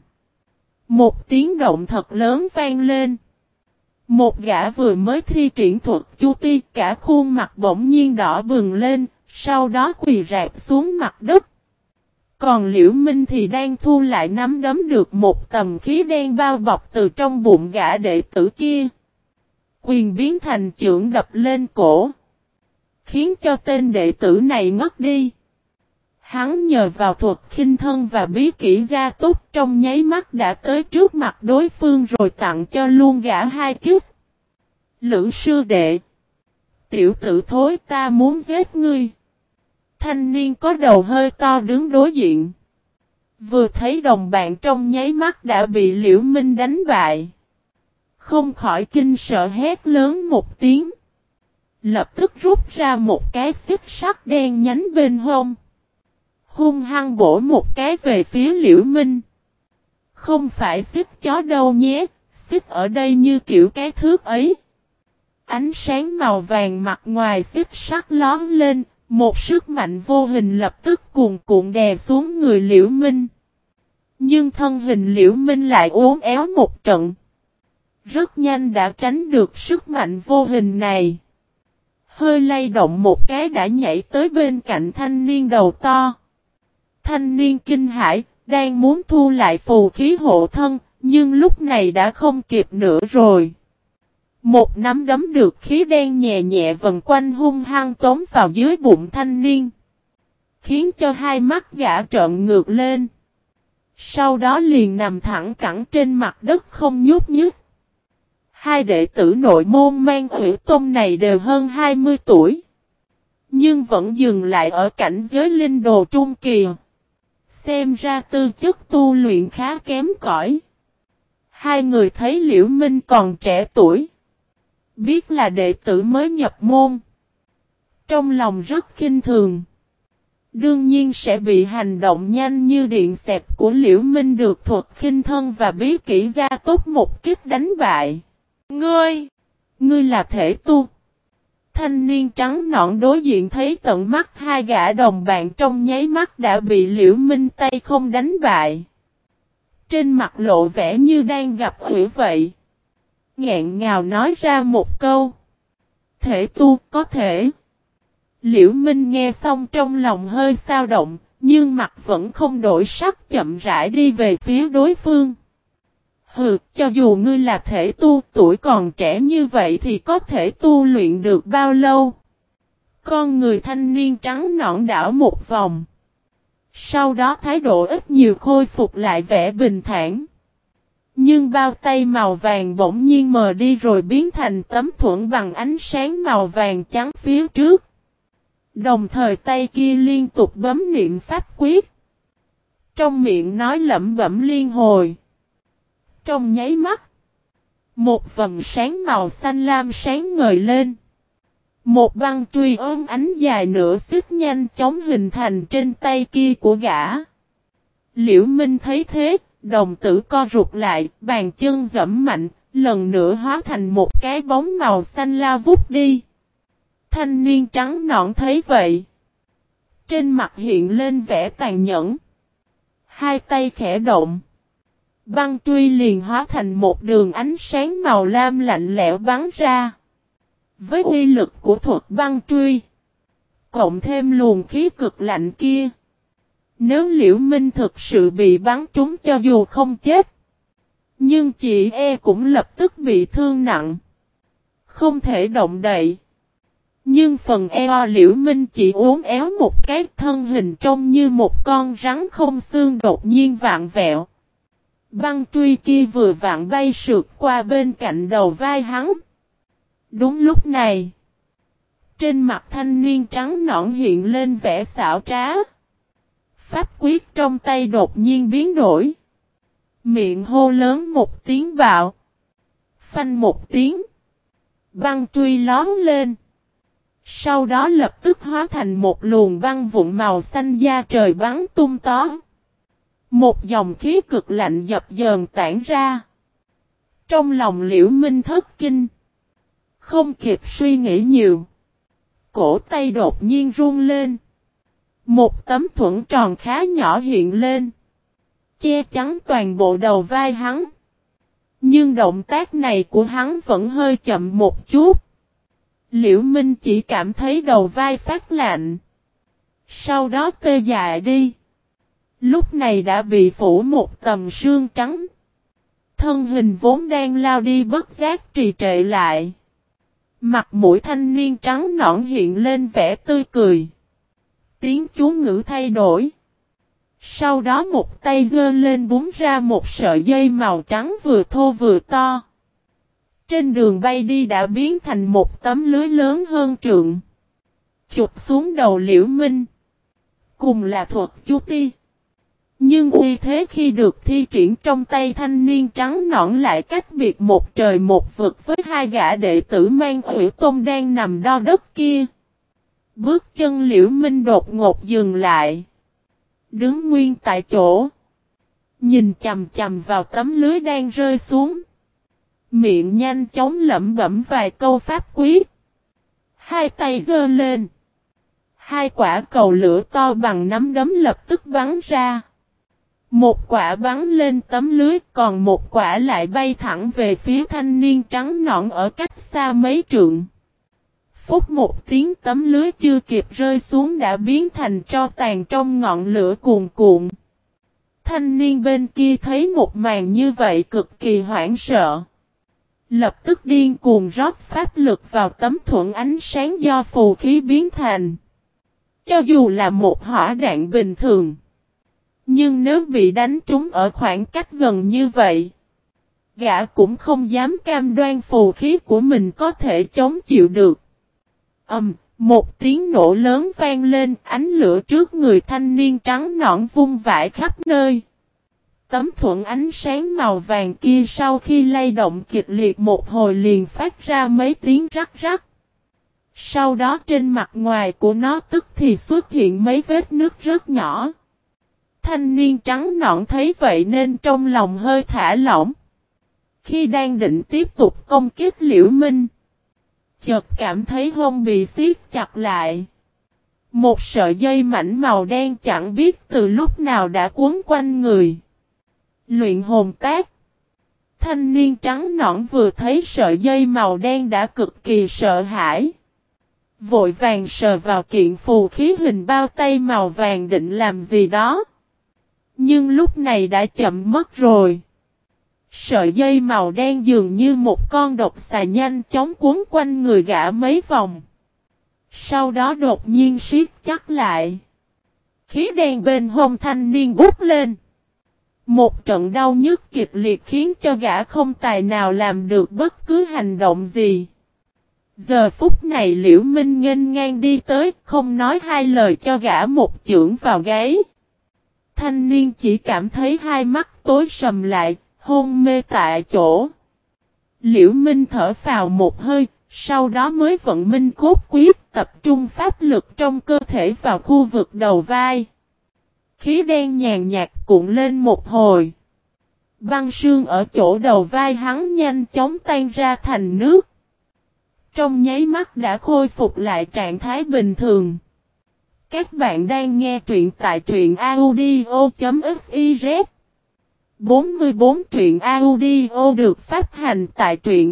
Một tiếng động thật lớn vang lên. Một gã vừa mới thi triển thuật Chu Ti, cả khuôn mặt bỗng nhiên đỏ bừng lên, sau đó quỳ rạp xuống mặt đất. Còn Liễu Minh thì đang thu lại nắm đấm được một tầm khí đen bao bọc từ trong bụng gã đệ tử kia. Quyền biến thành chưởng đập lên cổ. Khiến cho tên đệ tử này ngất đi. Hắn nhờ vào thuật khinh thân và bí kỹ gia tốc trong nháy mắt đã tới trước mặt đối phương rồi tặng cho luôn gã hai kiếp. Lữ sư đệ. Tiểu tử thối, ta muốn giết ngươi. Thanh niên có đầu hơi to đứng đối diện. Vừa thấy đồng bạn trong nháy mắt đã bị Liễu Minh đánh bại. Không khỏi kinh sợ hét lớn một tiếng. Lập tức rút ra một cái xích sắt đen nhánh bên hông. Hung hăng bổ một cái về phía Liễu Minh. Không phải xích chó đâu nhé, xích ở đây như kiểu cái thước ấy. Ánh sáng màu vàng mặt ngoài xích sắt lón lên, một sức mạnh vô hình lập tức cuồn cuộn đè xuống người Liễu Minh. Nhưng thân hình Liễu Minh lại uốn éo một trận. Rất nhanh đã tránh được sức mạnh vô hình này. Hơi lay động một cái đã nhảy tới bên cạnh thanh niên đầu to. Thanh niên kinh hãi, đang muốn thu lại phù khí hộ thân, nhưng lúc này đã không kịp nữa rồi. Một nắm đấm được khí đen nhẹ nhẹ vần quanh hung hăng tóm vào dưới bụng thanh niên. Khiến cho hai mắt gã trợn ngược lên. Sau đó liền nằm thẳng cẳng trên mặt đất không nhúc nhích. Hai đệ tử nội môn Mang Hủy Tôn này đều hơn 20 tuổi. Nhưng vẫn dừng lại ở cảnh giới linh đồ trung kỳ. Xem ra tư chất tu luyện khá kém cỏi. Hai người thấy Liễu Minh còn trẻ tuổi. Biết là đệ tử mới nhập môn. Trong lòng rất khinh thường. Đương nhiên sẽ bị hành động nhanh như điện xẹp của Liễu Minh được thuật khinh thân và bí kỹ gia tốc một kích đánh bại. Ngươi là thể tu. Thanh niên trắng nõn đối diện thấy tận mắt hai gã đồng bạn trong nháy mắt đã bị Liễu Minh tay không đánh bại. Trên mặt lộ vẻ như đang gặp hủy vậy. Nghẹn ngào nói ra một câu. Thể tu có thể. Liễu Minh nghe xong trong lòng hơi xao động, nhưng mặt vẫn không đổi sắc chậm rãi đi về phía đối phương. Hừ, cho dù ngươi là thể tu, tuổi còn trẻ như vậy thì có thể tu luyện được bao lâu? Con người thanh niên trắng nõn đảo một vòng. Sau đó thái độ ít nhiều khôi phục lại vẻ bình thản. Nhưng bao tay màu vàng bỗng nhiên mờ đi rồi biến thành tấm thuẫn bằng ánh sáng màu vàng trắng phía trước. Đồng thời tay kia liên tục bấm niệm pháp quyết. Trong miệng nói lẩm bẩm liên hồi. Trong nháy mắt, một vầng sáng màu xanh lam sáng ngời lên. Một băng truy ốm ánh dài nửa xích nhanh chóng hình thành trên tay kia của gã. Liễu Minh thấy thế, đồng tử co rụt lại, bàn chân giẫm mạnh, lần nữa hóa thành một cái bóng màu xanh lao vút đi. Thanh niên trắng nõn thấy vậy. Trên mặt hiện lên vẻ tàn nhẫn. Hai tay khẽ động. Băng truy liền hóa thành một đường ánh sáng màu lam lạnh lẽo bắn ra. Với uy lực của thuật băng truy, cộng thêm luồng khí cực lạnh kia, nếu Liễu Minh thực sự bị bắn trúng cho dù không chết, nhưng chị cũng lập tức bị thương nặng, không thể động đậy. Nhưng phần eo Liễu Minh chỉ uốn éo một cái, thân hình trông như một con rắn không xương đột nhiên vặn vẹo. Băng truy kia vừa vặn bay sượt qua bên cạnh đầu vai hắn. Đúng lúc này, trên mặt thanh niên trắng nõn hiện lên vẻ xảo trá. Pháp quyết trong tay đột nhiên biến đổi. Miệng hô lớn một tiếng bạo. Phanh một tiếng. Băng truy lón lên. Sau đó lập tức hóa thành một luồng băng vụn màu xanh da trời bắn tung tó. Một dòng khí cực lạnh dập dờn tản ra. Trong lòng Liễu Minh thất kinh. Không kịp suy nghĩ nhiều. Cổ tay đột nhiên run lên. Một tấm thuẫn tròn khá nhỏ hiện lên. Che chắn toàn bộ đầu vai hắn. Nhưng động tác này của hắn vẫn hơi chậm một chút. Liễu Minh chỉ cảm thấy đầu vai phát lạnh. Sau đó tê dại đi. Lúc này đã bị phủ một tầng sương trắng. Thân hình vốn đang lao đi bất giác trì trệ lại. Mặt mũi thanh niên trắng nõn hiện lên vẻ tươi cười. Tiếng chú ngữ thay đổi. Sau đó một tay giơ lên búng ra một sợi dây màu trắng vừa thô vừa to. Trên đường bay đi đã biến thành một tấm lưới lớn hơn trượng. Chụp xuống đầu Liễu Minh. Cùng là thuật chú ti. Nhưng uy thế khi được thi triển trong tay thanh niên trắng nõn lại cách biệt một trời một vực với hai gã đệ tử mang Hủy Tôn đang nằm đo đất kia. Bước chân Liễu Minh đột ngột dừng lại. Đứng nguyên tại chỗ. Nhìn chằm chằm vào tấm lưới đang rơi xuống. Miệng nhanh chóng lẩm bẩm vài câu pháp quyết. Hai tay giơ lên. Hai quả cầu lửa to bằng nắm đấm lập tức bắn ra. Một quả bắn lên tấm lưới, còn một quả lại bay thẳng về phía thanh niên trắng nõn ở cách xa mấy trượng. Phút một tiếng tấm lưới chưa kịp rơi xuống đã biến thành tro tàn trong ngọn lửa cuồn cuộn. Thanh niên bên kia thấy một màn như vậy cực kỳ hoảng sợ. Lập tức điên cuồng rót pháp lực vào tấm thuẫn ánh sáng do phù khí biến thành. Cho dù là một hỏa đạn bình thường. Nhưng nếu bị đánh trúng ở khoảng cách gần như vậy, gã cũng không dám cam đoan phù khí của mình có thể chống chịu được. Một tiếng nổ lớn vang lên, ánh lửa trước người thanh niên trắng nõn vung vãi khắp nơi. Tấm thuẫn ánh sáng màu vàng kia sau khi lay động kịch liệt một hồi liền phát ra mấy tiếng rắc rắc. Sau đó trên mặt ngoài của nó tức thì xuất hiện mấy vết nứt rất nhỏ. Thanh niên trắng nõn thấy vậy nên trong lòng hơi thả lỏng. Khi đang định tiếp tục công kích Liễu Minh, chợt cảm thấy hông bị siết chặt lại. Một sợi dây mảnh màu đen chẳng biết từ lúc nào đã cuốn quanh người. Luyện hồn tác. Thanh niên trắng nõn vừa thấy sợi dây màu đen đã cực kỳ sợ hãi. Vội vàng sờ vào kiện phù khí hình bao tay màu vàng định làm gì đó. Nhưng lúc này đã chậm mất rồi. Sợi dây màu đen dường như một con độc xà nhanh chóng cuốn quanh người gã mấy vòng. Sau đó đột nhiên siết chắc lại. Khí đen bên hông thanh niên bút lên. Một trận đau nhức kịch liệt khiến cho gã không tài nào làm được bất cứ hành động gì. Giờ phút này Liễu Minh nghênh ngang đi tới, không nói hai lời cho gã một chưởng vào gáy. Thanh niên chỉ cảm thấy hai mắt tối sầm lại, hôn mê tại chỗ. Liễu Minh thở phào một hơi, sau đó mới vận minh cốt quyết, tập trung pháp lực trong cơ thể vào khu vực đầu vai. Khí đen nhàn nhạt cuộn lên một hồi. Băng sương ở chỗ đầu vai hắn nhanh chóng tan ra thành nước. Trong nháy mắt đã khôi phục lại trạng thái bình thường. Các bạn đang nghe truyện tại truyện audio.fiz 44 truyện audio được phát hành tại truyện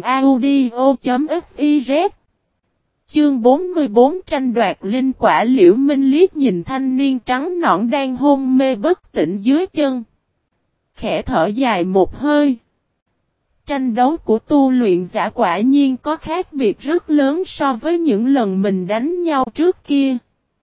audio.fiz. Chương 44 tranh đoạt linh quả. Liễu Minh liếc nhìn thanh niên trắng nõn đang hôn mê bất tỉnh dưới chân. Khẽ thở dài một hơi. Tranh đấu của tu luyện giả quả nhiên có khác biệt rất lớn so với những lần mình đánh nhau trước kia.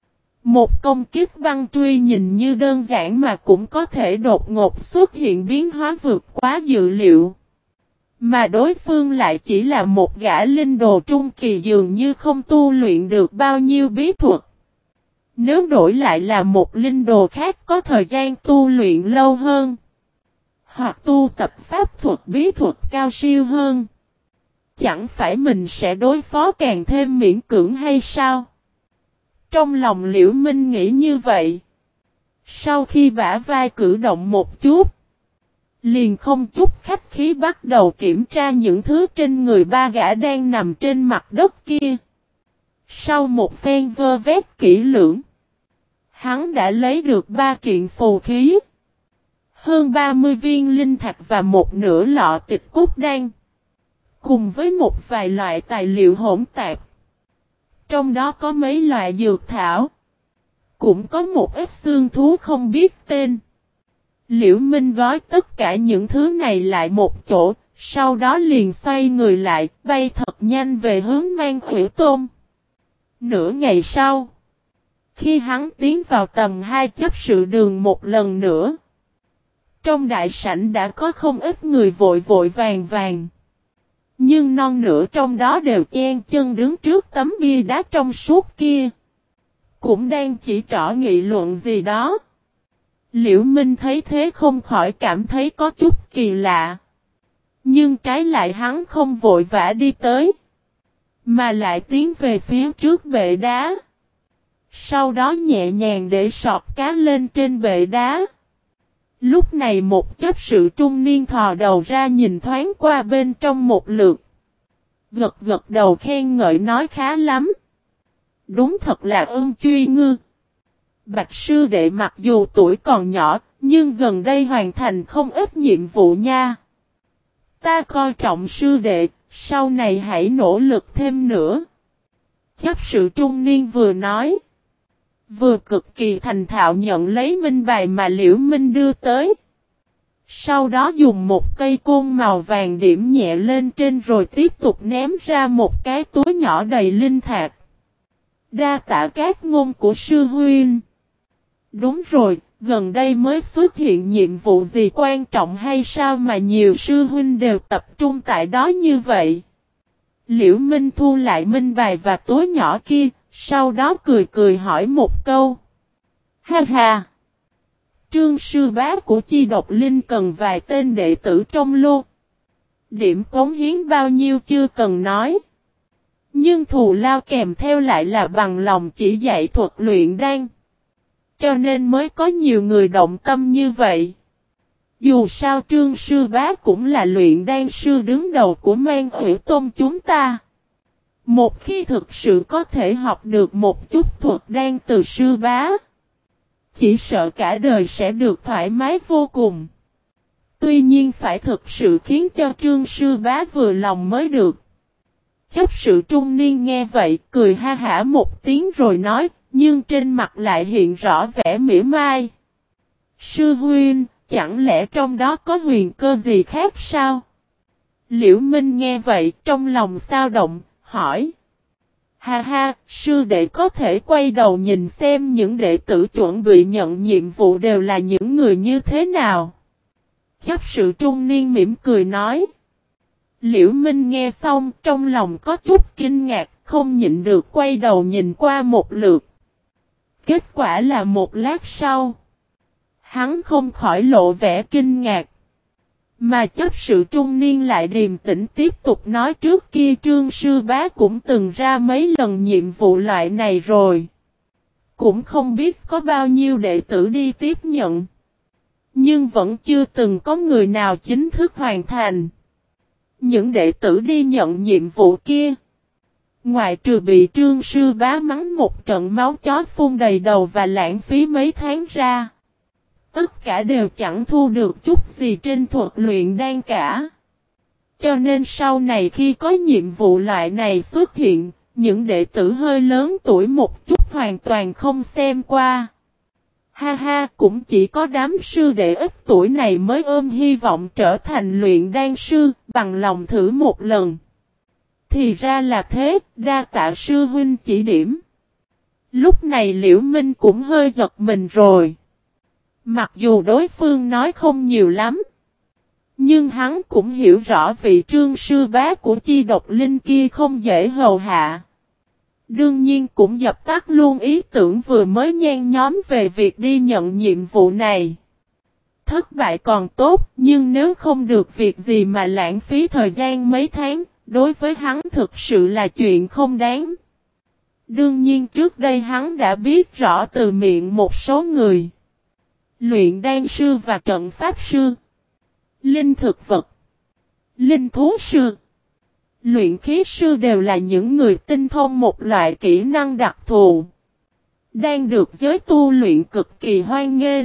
Một công kích băng truy nhìn như đơn giản mà cũng có thể đột ngột xuất hiện biến hóa vượt quá dự liệu. Mà đối phương lại chỉ là một gã linh đồ trung kỳ dường như không tu luyện được bao nhiêu bí thuật. Nếu đổi lại là một linh đồ khác có thời gian tu luyện lâu hơn, hoặc tu tập pháp thuật bí thuật cao siêu hơn, chẳng phải mình sẽ đối phó càng thêm miễn cưỡng hay sao? Trong lòng Liễu Minh nghĩ như vậy. Sau khi bả vai cử động một chút, liền không chút khách khí bắt đầu kiểm tra những thứ trên người ba gã đang nằm trên mặt đất kia. Sau một phen vơ vét kỹ lưỡng, hắn đã lấy được 3 kiện phù khí, hơn 30 viên linh thạch và một nửa lọ tịch cốt đan, cùng với một vài loại tài liệu hỗn tạp. Trong đó có mấy loại dược thảo, cũng có một ít xương thú không biết tên. Liễu Minh gói tất cả những thứ này lại một chỗ, sau đó liền xoay người lại, bay thật nhanh về hướng Man Hủy Tôn. Nửa ngày sau, khi hắn tiến vào tầng 2 chấp sự đường một lần nữa, trong đại sảnh đã có không ít người vội vội vàng vàng. Nhưng non nửa trong đó đều chen chân đứng trước tấm bia đá trong suốt kia, cũng đang chỉ trỏ nghị luận gì đó. Liễu Minh thấy thế không khỏi cảm thấy có chút kỳ lạ. Nhưng trái lại hắn không vội vã đi tới, mà lại tiến về phía trước bệ đá. Sau đó nhẹ nhàng để sọt cá lên trên bệ đá. Lúc này một chấp sự trung niên thò đầu ra nhìn thoáng qua bên trong một lượt. Gật gật đầu khen ngợi nói khá lắm. Đúng thật là ơn truy ngư. Bạch sư đệ mặc dù tuổi còn nhỏ, nhưng gần đây hoàn thành không ít nhiệm vụ nha. Ta coi trọng sư đệ, sau này hãy nỗ lực thêm nữa. Chấp sự trung niên vừa nói, vừa cực kỳ thành thạo nhận lấy minh bài mà Liễu Minh đưa tới. Sau đó dùng một cây côn màu vàng điểm nhẹ lên trên rồi tiếp tục ném ra một cái túi nhỏ đầy linh thạch. Đa tạ các ngôn của sư huynh. Đúng rồi, gần đây mới xuất hiện nhiệm vụ gì quan trọng hay sao mà nhiều sư huynh đều tập trung tại đó như vậy? Liễu Minh thu lại minh bài và túi nhỏ kia, sau đó cười cười hỏi một câu. Ha ha! Trương sư bá của chi độc linh cần vài tên đệ tử trong lô. Điểm cống hiến bao nhiêu chưa cần nói. Nhưng thù lao kèm theo lại là bằng lòng chỉ dạy thuật luyện đan. Cho nên mới có nhiều người động tâm như vậy. Dù sao Trương sư bá cũng là luyện đan sư đứng đầu của Man Hủy Tôn chúng ta. Một khi thực sự có thể học được một chút thuật đan từ sư bá, chỉ sợ cả đời sẽ được thoải mái vô cùng. Tuy nhiên phải thực sự khiến cho Trương sư bá vừa lòng mới được. Chấp sự trung niên nghe vậy cười ha hả một tiếng rồi nói, nhưng trên mặt lại hiện rõ vẻ mỉa mai. Sư huynh, chẳng lẽ trong đó có huyền cơ gì khác sao? Liễu Minh nghe vậy trong lòng xao động, hỏi. Ha ha, sư đệ có thể quay đầu nhìn xem những đệ tử chuẩn bị nhận nhiệm vụ đều là những người như thế nào? Chấp sự trung niên mỉm cười nói. Liễu Minh nghe xong trong lòng có chút kinh ngạc, không nhịn được quay đầu nhìn qua một lượt. Kết quả là một lát sau, hắn không khỏi lộ vẻ kinh ngạc. Mà chấp sự trung niên lại điềm tĩnh tiếp tục nói trước kia Trương Sư Bá cũng từng ra mấy lần nhiệm vụ loại này rồi. Cũng không biết có bao nhiêu đệ tử đi tiếp nhận. Nhưng vẫn chưa từng có người nào chính thức hoàn thành. Những đệ tử đi nhận nhiệm vụ kia, ngoại trừ bị Trương Sư Bá mắng một trận máu chó phun đầy đầu và lãng phí mấy tháng ra, tất cả đều chẳng thu được chút gì trên thuật luyện đan cả. Cho nên sau này khi có nhiệm vụ loại này xuất hiện, những đệ tử hơi lớn tuổi một chút hoàn toàn không xem qua. Ha ha, cũng chỉ có đám sư đệ ít tuổi này mới ôm hy vọng trở thành luyện đan sư, bằng lòng thử một lần. Thì ra là thế, đa tạ sư huynh chỉ điểm. Lúc này Liễu Minh cũng hơi giật mình rồi. Mặc dù đối phương nói không nhiều lắm, nhưng hắn cũng hiểu rõ vị Trương Sư Bá của Chi Độc Linh kia không dễ hầu hạ. Đương nhiên cũng dập tắt luôn ý tưởng vừa mới nhen nhóm về việc đi nhận nhiệm vụ này. Thất bại còn tốt, nhưng nếu không được việc gì mà lãng phí thời gian mấy tháng, đối với hắn thực sự là chuyện không đáng. Đương nhiên trước đây hắn đã biết rõ từ miệng một số người. Luyện đan sư và trận pháp sư, linh thực vật, linh thú sư, luyện khí sư đều là những người tinh thông một loại kỹ năng đặc thù, đang được giới tu luyện cực kỳ hoan nghênh.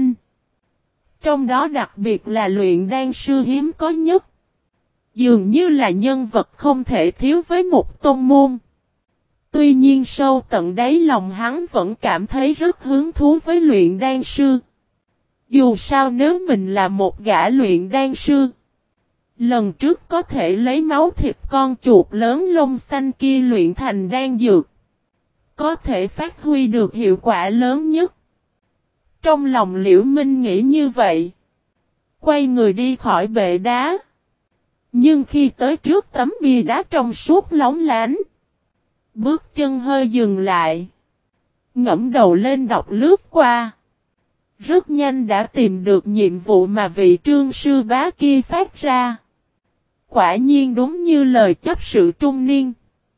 Trong đó đặc biệt là luyện đan sư hiếm có nhất, dường như là nhân vật không thể thiếu với một tôn môn. Tuy nhiên sâu tận đáy lòng hắn vẫn cảm thấy rất hứng thú với luyện đan sư. Dù sao nếu mình là một gã luyện đan sư, lần trước có thể lấy máu thịt con chuột lớn lông xanh kia luyện thành đan dược, có thể phát huy được hiệu quả lớn nhất. Trong lòng Liễu Minh nghĩ như vậy, quay người đi khỏi bệ đá. Nhưng khi tới trước tấm bia đá trong suốt lóng lánh, bước chân hơi dừng lại, ngẫm đầu lên đọc lướt qua. Rất nhanh đã tìm được nhiệm vụ mà vị Trương Sư Bá kia phát ra. Quả nhiên đúng như lời chấp sự trung niên.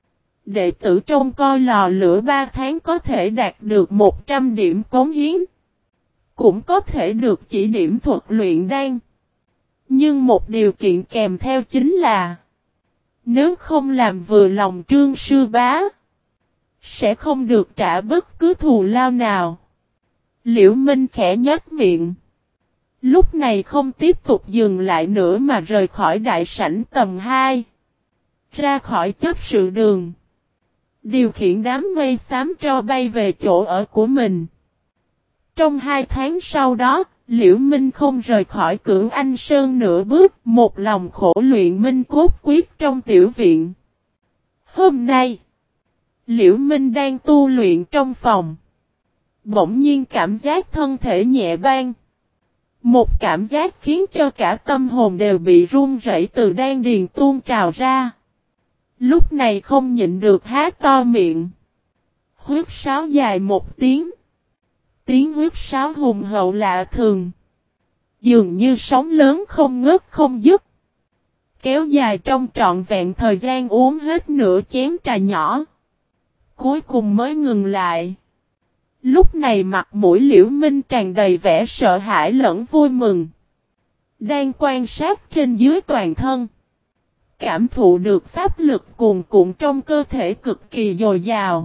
Đệ tử trong coi lò lửa 3 tháng có thể đạt được 100 điểm cống hiến. Cũng có thể được chỉ điểm thuật luyện đan. Nhưng một điều kiện kèm theo chính là, nếu không làm vừa lòng Trương Sư Bá, sẽ không được trả bất cứ thù lao nào. Liễu Minh khẽ nhếch miệng. Lúc này không tiếp tục dừng lại nữa mà rời khỏi đại sảnh tầng 2. Ra khỏi chấp sự đường. Điều khiển đám mây xám tro bay về chỗ ở của mình. Trong 2 tháng sau đó, Liễu Minh không rời khỏi Cửu Anh Sơn nửa bước, một lòng khổ luyện minh cốt quyết trong tiểu viện. Hôm nay, Liễu Minh đang tu luyện trong phòng. Bỗng nhiên cảm giác thân thể nhẹ bang. Một cảm giác khiến cho cả tâm hồn đều bị run rẩy từ đan điền tuôn trào ra. Lúc này không nhịn được há to miệng. Huyết sáo dài một tiếng. Tiếng huyết sáo hùng hậu lạ thường. Dường như sóng lớn không ngớt không dứt. Kéo dài trong trọn vẹn thời gian uống hết nửa chén trà nhỏ. Cuối cùng mới ngừng lại. Lúc này mặt mũi Liễu Minh tràn đầy vẻ sợ hãi lẫn vui mừng. Đang quan sát trên dưới toàn thân. Cảm thụ được pháp lực cuồn cuộn trong cơ thể cực kỳ dồi dào.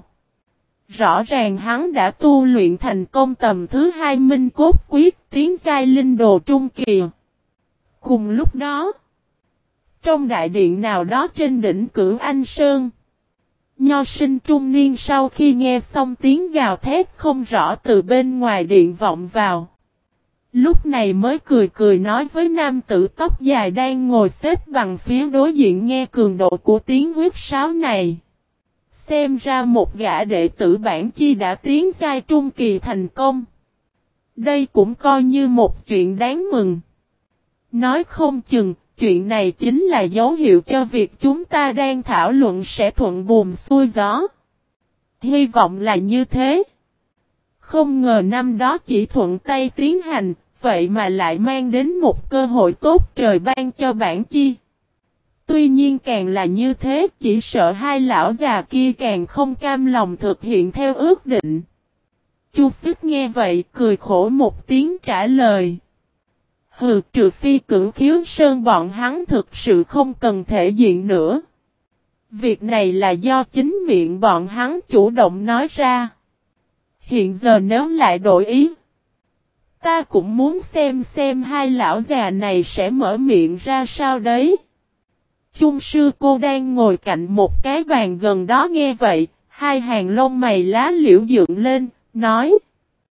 Rõ ràng hắn đã tu luyện thành công tầm thứ 2 minh cốt quyết tiến giai linh đồ trung kỳ. Cùng lúc đó, trong đại điện nào đó trên đỉnh Cửu Anh Sơn, Nho sinh trung niên sau khi nghe xong tiếng gào thét không rõ từ bên ngoài điện vọng vào. Lúc này mới cười cười nói với nam tử tóc dài đang ngồi xếp bằng phía đối diện nghe cường độ của tiếng huyết sáo này. Xem ra một gã đệ tử bản chi đã tiến giai trung kỳ thành công. Đây cũng coi như một chuyện đáng mừng. Nói không chừng, chuyện này chính là dấu hiệu cho việc chúng ta đang thảo luận sẽ thuận buồm xuôi gió. Hy vọng là như thế. Không ngờ năm đó chỉ thuận tay tiến hành, vậy mà lại mang đến một cơ hội tốt trời ban cho bản chi. Tuy nhiên càng là như thế, chỉ sợ hai lão già kia càng không cam lòng thực hiện theo ước định. Chu Xích nghe vậy, cười khổ một tiếng trả lời. Hừ, trừ phi Cửu Khiếu Sơn bọn hắn thực sự không cần thể diện nữa. Việc này là do chính miệng bọn hắn chủ động nói ra. Hiện giờ nếu lại đổi ý, ta cũng muốn xem hai lão già này sẽ mở miệng ra sao đấy. Chung sư cô đang ngồi cạnh một cái bàn gần đó nghe vậy, hai hàng lông mày lá liễu dựng lên, nói.